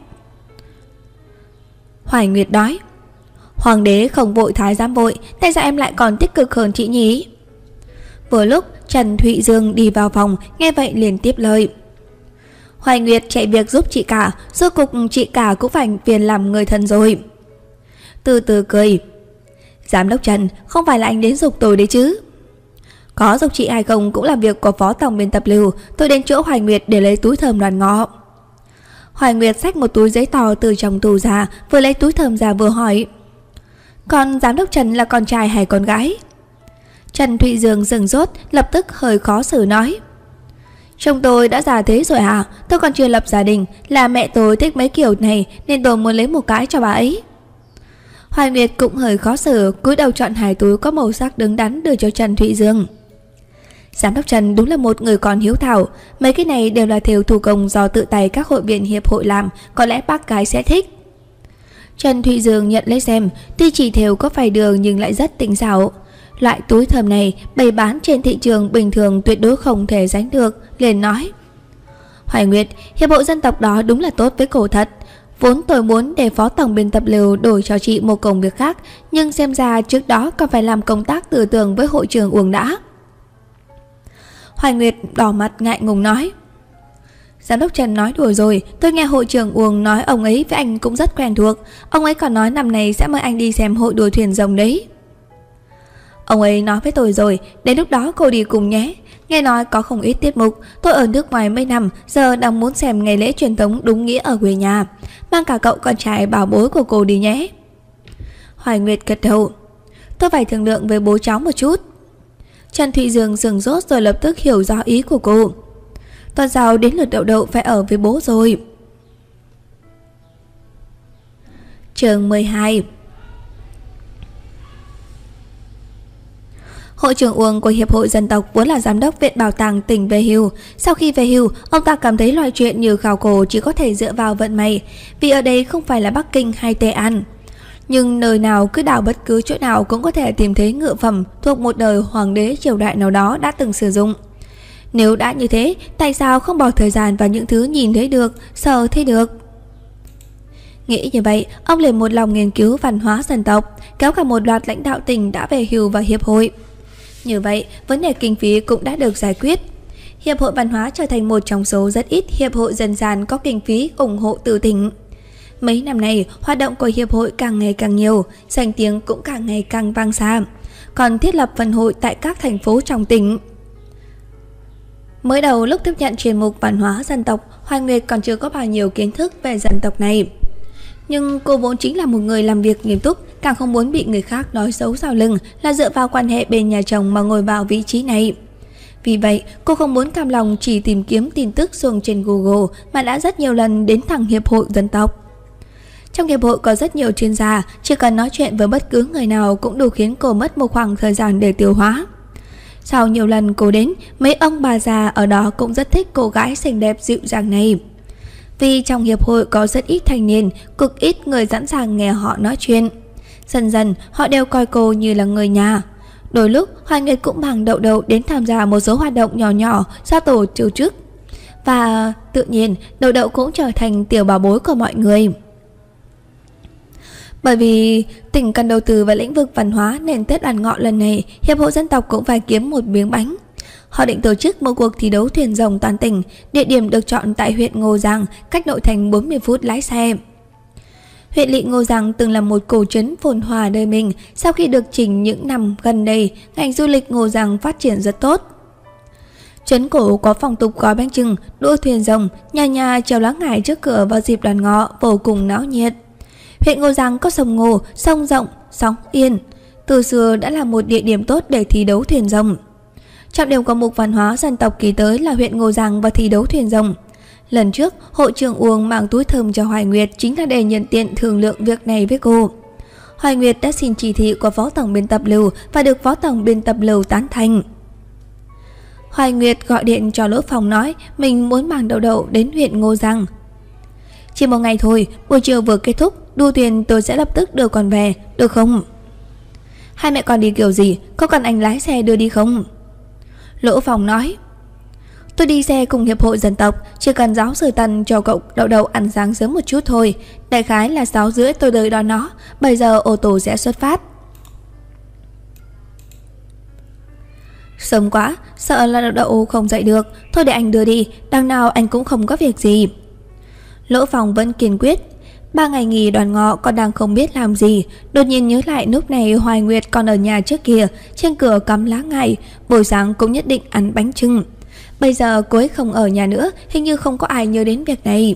Hoài Nguyệt nói. Hoàng đế không vội thái giám vội. Tại sao em lại còn tích cực hơn chị nhỉ? Vừa lúc Trần Thụy Dương đi vào phòng, nghe vậy liền tiếp lời. Hoài Nguyệt chạy việc giúp chị cả. Rốt cục chị cả cũng phải phiền làm người thân rồi. Từ từ cười. Giám đốc Trần, không phải là anh đến giục tôi đấy chứ? Có giục chị hay không cũng là việc của phó tổng biên tập Lưu. Tôi đến chỗ Hoài Nguyệt để lấy túi thơm đoàn ngọ. Hoài Nguyệt xách một túi giấy to từ trong tủ ra, vừa lấy túi thơm ra vừa hỏi. Còn giám đốc Trần là con trai hay con gái? Trần Thụy Dương dừng rốt, lập tức hơi khó xử nói. Chồng tôi đã già thế rồi à? Tôi còn chưa lập gia đình. Là mẹ tôi thích mấy kiểu này nên tôi muốn lấy một cái cho bà ấy. Hoài Nguyệt cũng hơi khó xử, cúi đầu chọn hai túi có màu sắc đứng đắn đưa cho Trần Thụy Dương. Giám đốc Trần đúng là một người còn hiếu thảo. Mấy cái này đều là thêu thủ công do tự tay các hội viên hiệp hội làm. Có lẽ bác gái sẽ thích. Trần Thụy Dương nhận lấy xem. Tuy chỉ thêu có vài đường nhưng lại rất tinh xảo. Loại túi thơm này bày bán trên thị trường bình thường tuyệt đối không thể sánh được. Liền nói. Hoài Nguyệt, hiệp hội dân tộc đó đúng là tốt với cổ thật. Vốn tôi muốn để phó tổng biên tập Lưu đổi cho chị một công việc khác, nhưng xem ra trước đó còn phải làm công tác tư tưởng với hội trưởng Uông đã. Hoài Nguyệt đỏ mặt ngại ngùng nói. Giám đốc Trần nói đùa rồi. Tôi nghe hội trưởng Uông nói ông ấy với anh cũng rất quen thuộc. Ông ấy còn nói năm nay sẽ mời anh đi xem hội đua thuyền rồng đấy. Ông ấy nói với tôi rồi. Đến lúc đó cô đi cùng nhé. Nghe nói có không ít tiết mục. Tôi ở nước ngoài mấy năm, giờ đang muốn xem ngày lễ truyền thống đúng nghĩa ở quê nhà. Mang cả cậu con trai bảo bối của cô đi nhé. Hoài Nguyệt gật đầu. Tôi phải thương lượng với bố cháu một chút. Trần Thụy Dương dừng rốt rồi lập tức hiểu rõ ý của cô. Tuần sau đến lượt Đậu Đậu phải ở với bố rồi. Chương mười hai. Hội trưởng Uông của Hiệp hội Dân tộc vốn là giám đốc Viện Bảo tàng tỉnh về hưu. Sau khi về hưu, ông ta cảm thấy loại chuyện như khảo cổ chỉ có thể dựa vào vận may, vì ở đây không phải là Bắc Kinh hay Tây An. Nhưng nơi nào cứ đào bất cứ chỗ nào cũng có thể tìm thấy ngựa phẩm thuộc một đời hoàng đế triều đại nào đó đã từng sử dụng. Nếu đã như thế, tại sao không bỏ thời gian vào những thứ nhìn thấy được, sờ thấy được? Nghĩ như vậy, ông liền một lòng nghiên cứu văn hóa dân tộc, kéo cả một loạt lãnh đạo tỉnh đã về hưu vào hiệp hội. Như vậy, vấn đề kinh phí cũng đã được giải quyết. Hiệp hội Văn hóa trở thành một trong số rất ít hiệp hội dân gian có kinh phí ủng hộ từ tỉnh. Mấy năm nay, hoạt động của hiệp hội càng ngày càng nhiều, danh tiếng cũng càng ngày càng vang xa, còn thiết lập phân hội tại các thành phố trong tỉnh. Mới đầu lúc tiếp nhận chuyên mục văn hóa dân tộc, Hoài Nguyệt còn chưa có bao nhiêu kiến thức về dân tộc này. Nhưng cô vốn chính là một người làm việc nghiêm túc, càng không muốn bị người khác nói xấu sau lưng là dựa vào quan hệ bên nhà chồng mà ngồi vào vị trí này. Vì vậy, cô không muốn cam lòng chỉ tìm kiếm tin tức xuồng trên Google mà đã rất nhiều lần đến thẳng Hiệp hội Dân tộc. Trong hiệp hội có rất nhiều chuyên gia, chỉ cần nói chuyện với bất cứ người nào cũng đủ khiến cô mất một khoảng thời gian để tiêu hóa. Sau nhiều lần cô đến, mấy ông bà già ở đó cũng rất thích cô gái xinh đẹp dịu dàng này. Vì trong hiệp hội có rất ít thanh niên, cực ít người sẵn sàng nghe họ nói chuyện. Dần dần, họ đều coi cô như là người nhà. Đôi lúc, Hoài Nguyệt cũng bằng đậu đậu đến tham gia một số hoạt động nhỏ nhỏ do tổ chức trước. Và tự nhiên, đậu đậu cũng trở thành tiểu bảo bối của mọi người. Bởi vì tỉnh cần đầu tư vào lĩnh vực văn hóa nên Tết Đoàn Ngọ lần này, Hiệp hội Dân tộc cũng phải kiếm một miếng bánh. Họ định tổ chức một cuộc thi đấu thuyền rồng toàn tỉnh, địa điểm được chọn tại huyện Ngô Giang, cách nội thành bốn mươi phút lái xe. Huyện lỵ Ngô Giang từng là một cổ trấn phồn hoa đời mình, sau khi được chỉnh những năm gần đây, ngành du lịch Ngô Giang phát triển rất tốt. Trấn cổ có phong tục gói bánh chưng, đua thuyền rồng, nhà nhà treo lá ngải trước cửa vào dịp Đoàn Ngọ vô cùng náo nhiệt. Huyện Ngô Giang có sông Ngô, sông rộng, sóng yên, từ xưa đã là một địa điểm tốt để thi đấu thuyền rồng. Trọng điểm của mục văn hóa dân tộc kỳ tới là huyện Ngô Giang và thi đấu thuyền rồng. Lần trước, hội trưởng Uông mang túi thơm cho Hoài Nguyệt chính là để nhận tiện thương lượng việc này với cô. Hoài Nguyệt đã xin chỉ thị của phó tổng biên tập Lưu và được phó tổng biên tập Lưu tán thành. Hoài Nguyệt gọi điện cho Lỗ Phòng nói mình muốn mang đậu đậu đến huyện Ngô Giang. Chỉ một ngày thôi, buổi chiều vừa kết thúc, đua thuyền tôi sẽ lập tức đưa con về, được không? Hai mẹ con đi kiểu gì, có cần anh lái xe đưa đi không? Lỗ Phòng nói, tôi đi xe cùng Hiệp hội Dân tộc, chỉ cần giáo sư Tần cho cậu đậu đậu ăn sáng sớm một chút thôi. Đại khái là sáu rưỡi tôi tới đón nó, bây giờ ô tô sẽ xuất phát. Sớm quá, sợ là đậu đậu không dậy được, thôi để anh đưa đi, đằng nào anh cũng không có việc gì. Lỗ Phòng vẫn kiên quyết. Ba ngày nghỉ Đoàn Ngọ còn đang không biết làm gì, đột nhiên nhớ lại lúc này Hoài Nguyệt còn ở nhà trước kia, trên cửa cắm lá ngải, buổi sáng cũng nhất định ăn bánh chưng. Bây giờ cô ấy không ở nhà nữa, hình như không có ai nhớ đến việc này.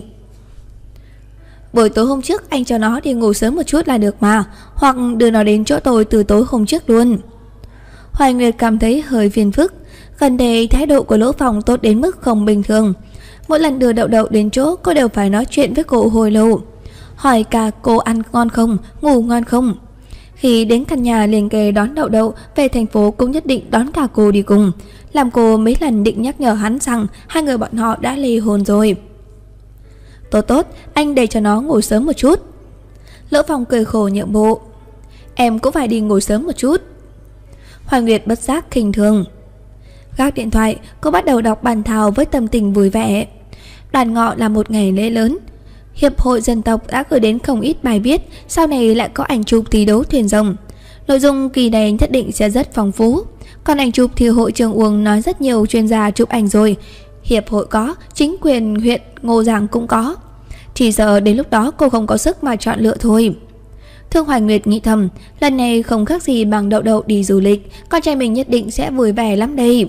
Buổi tối hôm trước anh cho nó đi ngủ sớm một chút là được mà, hoặc đưa nó đến chỗ tôi từ tối hôm trước luôn. Hoài Nguyệt cảm thấy hơi phiền phức, gần đây thái độ của Lỗ Phòng tốt đến mức không bình thường. Mỗi lần đưa đậu đậu đến chỗ, cô đều phải nói chuyện với cô hồi lâu, hỏi cả cô ăn ngon không, ngủ ngon không. Khi đến căn nhà liền kề đón đậu đậu về thành phố cũng nhất định đón cả cô đi cùng, làm cô mấy lần định nhắc nhở hắn rằng hai người bọn họ đã ly hôn rồi. Tốt tốt, anh để cho nó ngủ sớm một chút. Lỗ Phòng cười khổ nhượng bộ. Em cũng phải đi ngủ sớm một chút. Hoài Nguyệt bất giác khinh thường. Gác điện thoại, cô bắt đầu đọc bản thảo với tâm tình vui vẻ. Đoàn Ngọ là một ngày lễ lớn. Hiệp hội Dân tộc đã gửi đến không ít bài viết, sau này lại có ảnh chụp thi đấu thuyền rồng. Nội dung kỳ này nhất định sẽ rất phong phú. Còn ảnh chụp thì hội trưởng Uông nói rất nhiều chuyên gia chụp ảnh rồi. Hiệp hội có, chính quyền huyện Ngô Giang cũng có. Chỉ sợ đến lúc đó cô không có sức mà chọn lựa thôi. Thương Hoài Nguyệt nghĩ thầm, lần này không khác gì bằng đậu đậu đi du lịch, con trai mình nhất định sẽ vui vẻ lắm đây.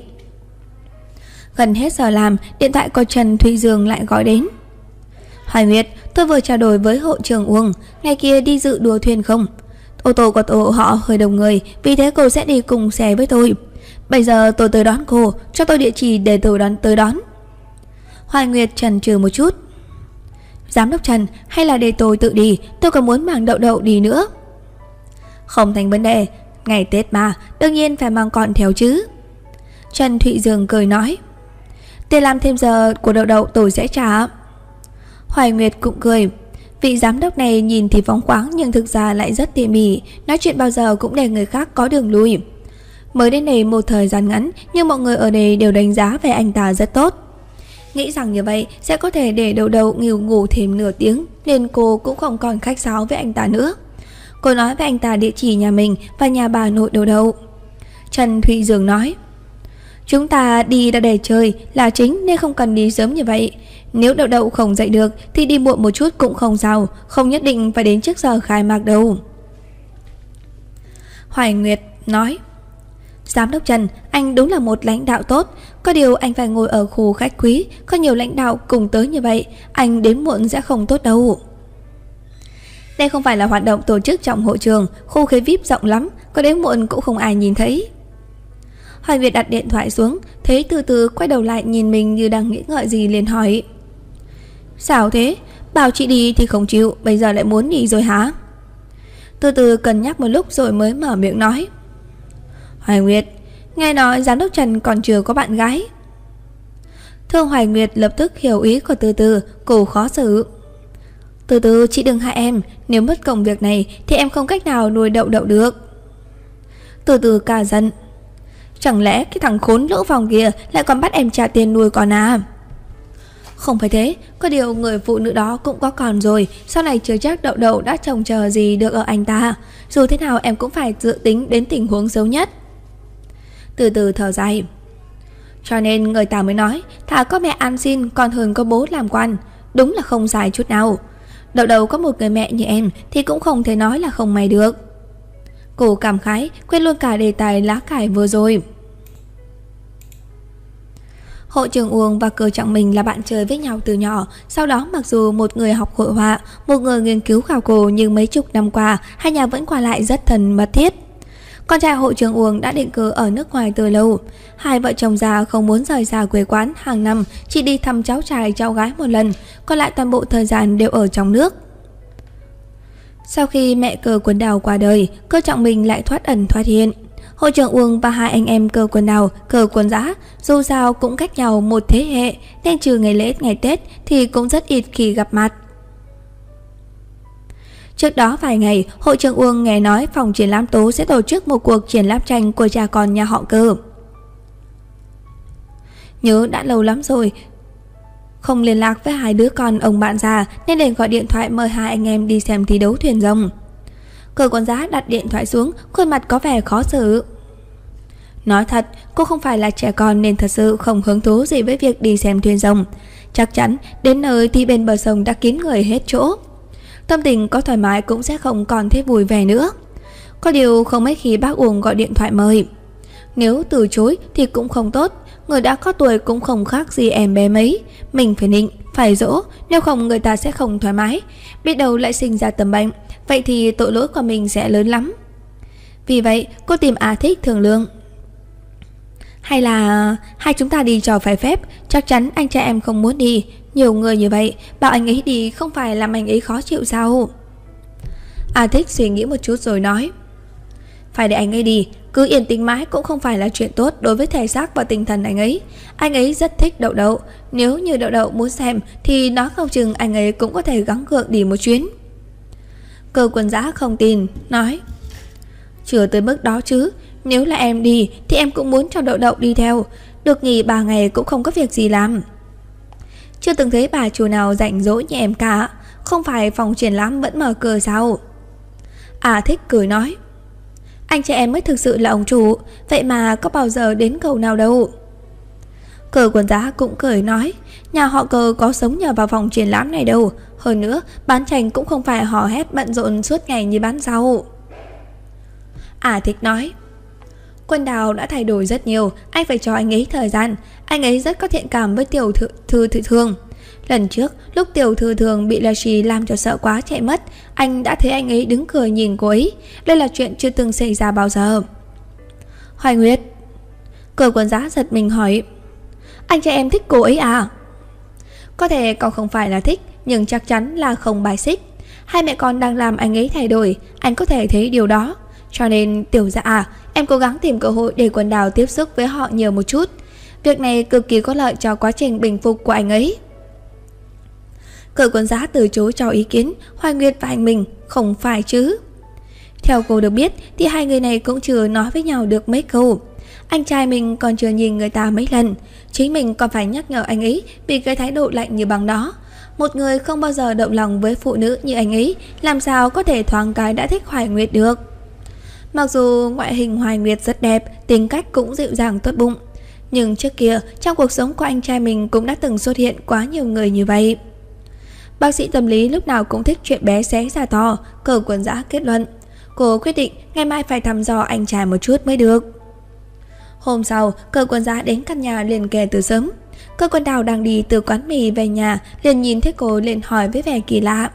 Gần hết giờ làm, điện thoại của Trần Thụy Dương lại gọi đến. Hoài Nguyệt, tôi vừa trao đổi với hội trưởng Uông, ngày kia đi dự đua thuyền không? Ô tô của tổ họ hơi đông người, vì thế cô sẽ đi cùng xe với tôi. Bây giờ tôi tới đón cô, cho tôi địa chỉ để tôi đón tới đón. Hoài Nguyệt chần chừ một chút. Giám đốc Trần, hay là để tôi tự đi, tôi còn muốn mang đậu đậu đi nữa. Không thành vấn đề, ngày Tết mà, đương nhiên phải mang con theo chứ. Trần Thụy Dương cười nói. Tiền làm thêm giờ của đậu đậu tôi sẽ trả. Hoài Nguyệt cũng cười. Vị giám đốc này nhìn thì phóng khoáng nhưng thực ra lại rất tỉ mỉ, nói chuyện bao giờ cũng để người khác có đường lui. Mới đến đây một thời gian ngắn, nhưng mọi người ở đây đều đánh giá về anh ta rất tốt. Nghĩ rằng như vậy sẽ có thể để đậu đậu nghỉ ngủ thêm nửa tiếng, nên cô cũng không còn khách sáo với anh ta nữa. Cô nói với anh ta địa chỉ nhà mình và nhà bà nội đậu đậu. Trần Thụy Dương nói. Chúng ta đi đã để chơi là chính nên không cần đi sớm như vậy. Nếu Đậu Đậu không dậy được thì đi muộn một chút cũng không sao, không nhất định phải đến trước giờ khai mạc đâu. Hoài Nguyệt nói: Giám đốc Trần, anh đúng là một lãnh đạo tốt. Có điều anh phải ngồi ở khu khách quý, có nhiều lãnh đạo cùng tới như vậy, anh đến muộn sẽ không tốt đâu. Đây không phải là hoạt động tổ chức trong hội trường, khu ghế vi ai pi rộng lắm, có đến muộn cũng không ai nhìn thấy. Hoài Nguyệt đặt điện thoại xuống, thấy Từ Từ quay đầu lại nhìn mình như đang nghĩ ngợi gì, liền hỏi: Sao thế? Bảo chị đi thì không chịu, bây giờ lại muốn đi rồi hả? Từ Từ cân nhắc một lúc rồi mới mở miệng nói: Hoài Nguyệt, nghe nói giám đốc Trần còn chưa có bạn gái. Thương Hoài Nguyệt lập tức hiểu ý của Từ Từ, cô khó xử. Từ Từ, chị đừng hại em, nếu mất công việc này thì em không cách nào nuôi Đậu Đậu được. Từ Từ cả giận: Chẳng lẽ cái thằng khốn lỗ vòng kia lại còn bắt em trả tiền nuôi con à? Không phải thế, có điều người phụ nữ đó cũng có con rồi, sau này chưa chắc Đậu Đậu đã trông chờ gì được ở anh ta. Dù thế nào em cũng phải dự tính đến tình huống xấu nhất. Từ Từ thở dài: Cho nên người ta mới nói thà có mẹ ăn xin còn hơn có bố làm quan. Đúng là không sai chút nào. Đậu Đậu có một người mẹ như em thì cũng không thể nói là không may được. Cô cảm khái, quên luôn cả đề tài lá cải vừa rồi. Hội trưởng Uông và Cơ Trọng Minh là bạn chơi với nhau từ nhỏ. Sau đó mặc dù một người học hội họa, một người nghiên cứu khảo cổ, nhưng mấy chục năm qua hai nhà vẫn qua lại rất thân mật thiết. Con trai hội trưởng Uông đã định cư ở nước ngoài từ lâu. Hai vợ chồng già không muốn rời xa quê quán, hàng năm chỉ đi thăm cháu trai cháu gái một lần, còn lại toàn bộ thời gian đều ở trong nước. Sau khi mẹ Cơ Quân Đào qua đời, Cơ Trọng Minh lại thoát ẩn thoát hiện. Hội trưởng Uông và hai anh em Cơ Quân Đào, Cơ Quân Giã dù sao cũng cách nhau một thế hệ, nên trừ ngày lễ ngày Tết thì cũng rất ít khi gặp mặt. Trước đó vài ngày, hội trưởng Uông nghe nói phòng triển lãm Tố sẽ tổ chức một cuộc triển lãm tranh của cha con nhà họ Cơ. Nhớ đã lâu lắm rồi không liên lạc với hai đứa con ông bạn già, nên liền gọi điện thoại mời hai anh em đi xem thi đấu thuyền rồng. Cơ Quân Giá đặt điện thoại xuống, khuôn mặt có vẻ khó xử. Nói thật, cô không phải là trẻ con nên thật sự không hứng thú gì với việc đi xem thuyền rồng. Chắc chắn đến nơi thì bên bờ sông đã kín người hết chỗ. Tâm tình có thoải mái cũng sẽ không còn thấy vui vẻ nữa. Có điều không mấy khi bác Uông gọi điện thoại mời. Nếu từ chối thì cũng không tốt. Người đã có tuổi cũng không khác gì em bé mấy. Mình phải nịnh, phải dỗ, nếu không người ta sẽ không thoải mái. Biết đâu lại sinh ra tầm bệnh, vậy thì tội lỗi của mình sẽ lớn lắm. Vì vậy cô tìm A Thích thương lượng: Hay là hai chúng ta đi trò phải phép, chắc chắn anh trai em không muốn đi. Nhiều người như vậy, bảo anh ấy đi không phải làm anh ấy khó chịu sao? A Thích suy nghĩ một chút rồi nói: Phải để anh ấy đi, cứ yên tĩnh mãi cũng không phải là chuyện tốt đối với thể xác và tinh thần anh ấy. Anh ấy rất thích Đậu Đậu, nếu như Đậu Đậu muốn xem thì nói không chừng anh ấy cũng có thể gắng gượng đi một chuyến. Cơ Quân Giã không tin, nói: Chưa tới mức đó chứ, nếu là em đi thì em cũng muốn cho Đậu Đậu đi theo. Được nghỉ ba ngày cũng không có việc gì làm. Chưa từng thấy bà chủ nào rảnh rỗi như em cả. Không phải phòng triển lãm vẫn mở cửa sao? À Thích cười nói: Anh chị em mới thực sự là ông chủ, vậy mà có bao giờ đến cầu nào đâu. Cơ Quân Giá cũng cười nói: Nhà họ Cơ có sống nhờ vào phòng triển lãm này đâu. Hơn nữa bán tranh cũng không phải hò hét bận rộn suốt ngày như bán rau. À Thích nói: Quân Đào đã thay đổi rất nhiều, anh phải cho anh ấy thời gian. Anh ấy rất có thiện cảm với tiểu thư thư, thư thường. Lần trước lúc tiểu thư thường bị Lashi làm cho sợ quá chạy mất, anh đã thấy anh ấy đứng cười nhìn cô ấy. Đây là chuyện chưa từng xảy ra bao giờ. Hoài Nguyệt. Cơ Quân Giá giật mình hỏi: Anh trai em thích cô ấy à? Có thể còn không phải là thích, nhưng chắc chắn là không bài xích. Hai mẹ con đang làm anh ấy thay đổi, anh có thể thấy điều đó. Cho nên Tiểu Dạ à, em cố gắng tìm cơ hội để Quân Đào tiếp xúc với họ nhiều một chút. Việc này cực kỳ có lợi cho quá trình bình phục của anh ấy. Cơ Quân Giá từ chối cho ý kiến. Hoài Nguyệt và anh mình: Không phải chứ. Theo cô được biết thì hai người này cũng chưa nói với nhau được mấy câu. Anh trai mình còn chưa nhìn người ta mấy lần, chính mình còn phải nhắc nhở anh ấy vì cái thái độ lạnh như băng đó. Một người không bao giờ động lòng với phụ nữ như anh ấy, làm sao có thể thoáng cái đã thích Hoài Nguyệt được. Mặc dù ngoại hình Hoài Nguyệt rất đẹp, tính cách cũng dịu dàng tốt bụng, Nhưng trước kia, trong cuộc sống của anh trai mình cũng đã từng xuất hiện quá nhiều người như vậy. Bác sĩ tâm lý lúc nào cũng thích chuyện bé xé ra to. Cờ Quần Dã kết luận. Cô quyết định ngày mai phải thăm dò anh trai một chút mới được. Hôm sau, Cờ Quần Dã đến căn nhà liền kề từ sớm. Cơ Quân Đào đang đi từ quán mì về nhà, liền nhìn thấy cô liền hỏi với vẻ kỳ lạ.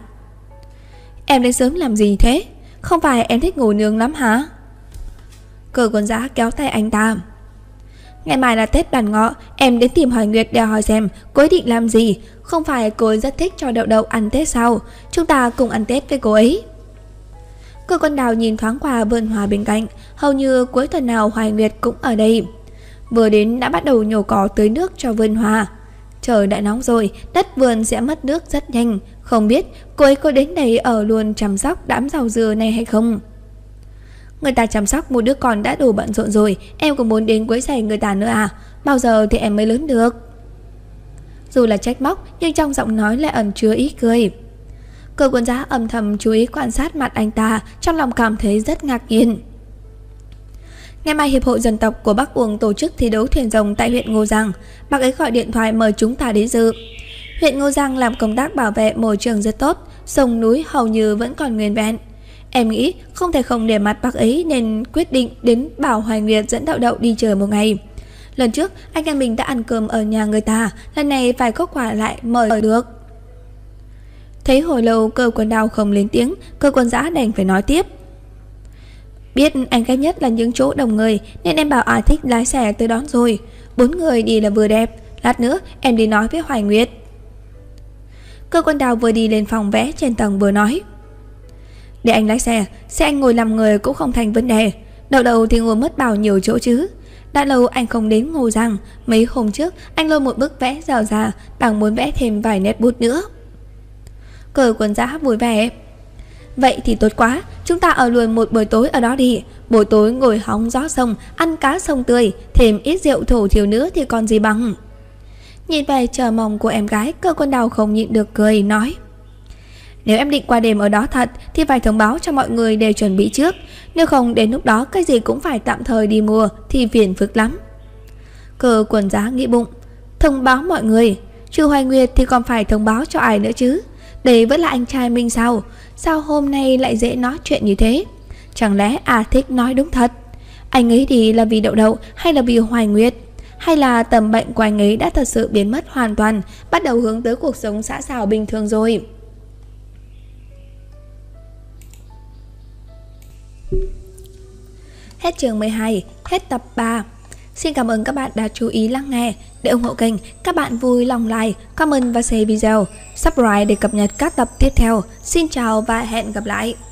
Em đến sớm làm gì thế? Không phải em thích ngủ nướng lắm hả? Cờ Quân Dã kéo tay anh ta. Ngày mai là Tết Đoan Ngọ, em đến tìm Hoài Nguyệt để hỏi xem cô ấy định làm gì. Không phải cô ấy rất thích cho Đậu Đậu ăn Tết sao? Chúng ta cùng ăn Tết với cô ấy. Cơ Quân Đào nhìn thoáng qua vườn hoa bên cạnh. Hầu như cuối tuần nào Hoài Nguyệt cũng ở đây. Vừa đến đã bắt đầu nhổ cỏ tưới nước cho vườn hoa. Trời đã nóng rồi, đất vườn sẽ mất nước rất nhanh. Không biết cô ấy có đến đây ở luôn chăm sóc đám rau dừa này hay không? Người ta chăm sóc một đứa con đã đủ bận rộn rồi, em còn muốn đến quấy rầy người ta nữa à? Bao giờ thì em mới lớn được? Dù là trách móc nhưng trong giọng nói lại ẩn chứa ý cười. Cơ Quân Dã âm thầm chú ý quan sát mặt anh ta, trong lòng cảm thấy rất ngạc nhiên. Ngày mai Hiệp hội Dân tộc của Bắc Uông tổ chức thi đấu thuyền rồng tại huyện Ngô Giang. Bác ấy gọi điện thoại mời chúng ta đến dự. Huyện Ngô Giang làm công tác bảo vệ môi trường rất tốt, sông núi hầu như vẫn còn nguyên vẹn. Em nghĩ không thể không để mặt bác ấy nên quyết định đến bảo Hoài Nguyệt dẫn Đậu Đậu đi chơi một ngày. Lần trước anh em mình đã ăn cơm ở nhà người ta, lần này phải có quà lại mời được. Thấy hồi lâu Cơ Quân Đào không lên tiếng, Cơ Quân Dã đành phải nói tiếp. Biết anh ghét nhất là những chỗ đông người nên em bảo A Thích lái xe tới đón rồi. Bốn người đi là vừa đẹp. Lát nữa em đi nói với Hoài Nguyệt. Cơ Quân Đào vừa đi lên phòng vẽ trên tầng vừa nói. Để anh lái xe, xe anh ngồi làm người cũng không thành vấn đề. Đậu Đậu thì ngồi mất bao nhiêu chỗ chứ. Đã lâu anh không đến Ngô Giang. Mấy hôm trước anh lôi một bức vẽ dào ra, đang muốn vẽ thêm vài nét bút nữa. Cơ Quân Dã vui vẻ. Vậy thì tốt quá, chúng ta ở luôn một buổi tối ở đó đi. Buổi tối ngồi hóng gió sông, ăn cá sông tươi, thêm ít rượu thổ thiểu nữa thì còn gì bằng. Nhìn về chờ mong của em gái, Cơ Quân Đào không nhịn được cười nói. Nếu em định qua đêm ở đó thật thì phải thông báo cho mọi người để chuẩn bị trước. Nếu không đến lúc đó cái gì cũng phải tạm thời đi mua thì phiền phức lắm. Cơ Quân Dã nghĩ bụng. Thông báo mọi người? Trừ Hoài Nguyệt thì còn phải thông báo cho ai nữa chứ? Đây vẫn là anh trai mình sao? Sao hôm nay lại dễ nói chuyện như thế? Chẳng lẽ A Thích nói đúng thật? Anh ấy đi là vì Đậu Đậu hay là vì Hoài Nguyệt? Hay là tầm bệnh của anh ấy đã thật sự biến mất hoàn toàn, bắt đầu hướng tới cuộc sống xã xảo bình thường rồi? Hết chương mười hai, hết tập ba. Xin cảm ơn các bạn đã chú ý lắng nghe. Để ủng hộ kênh, các bạn vui lòng like, comment và share video, subscribe để cập nhật các tập tiếp theo. Xin chào và hẹn gặp lại.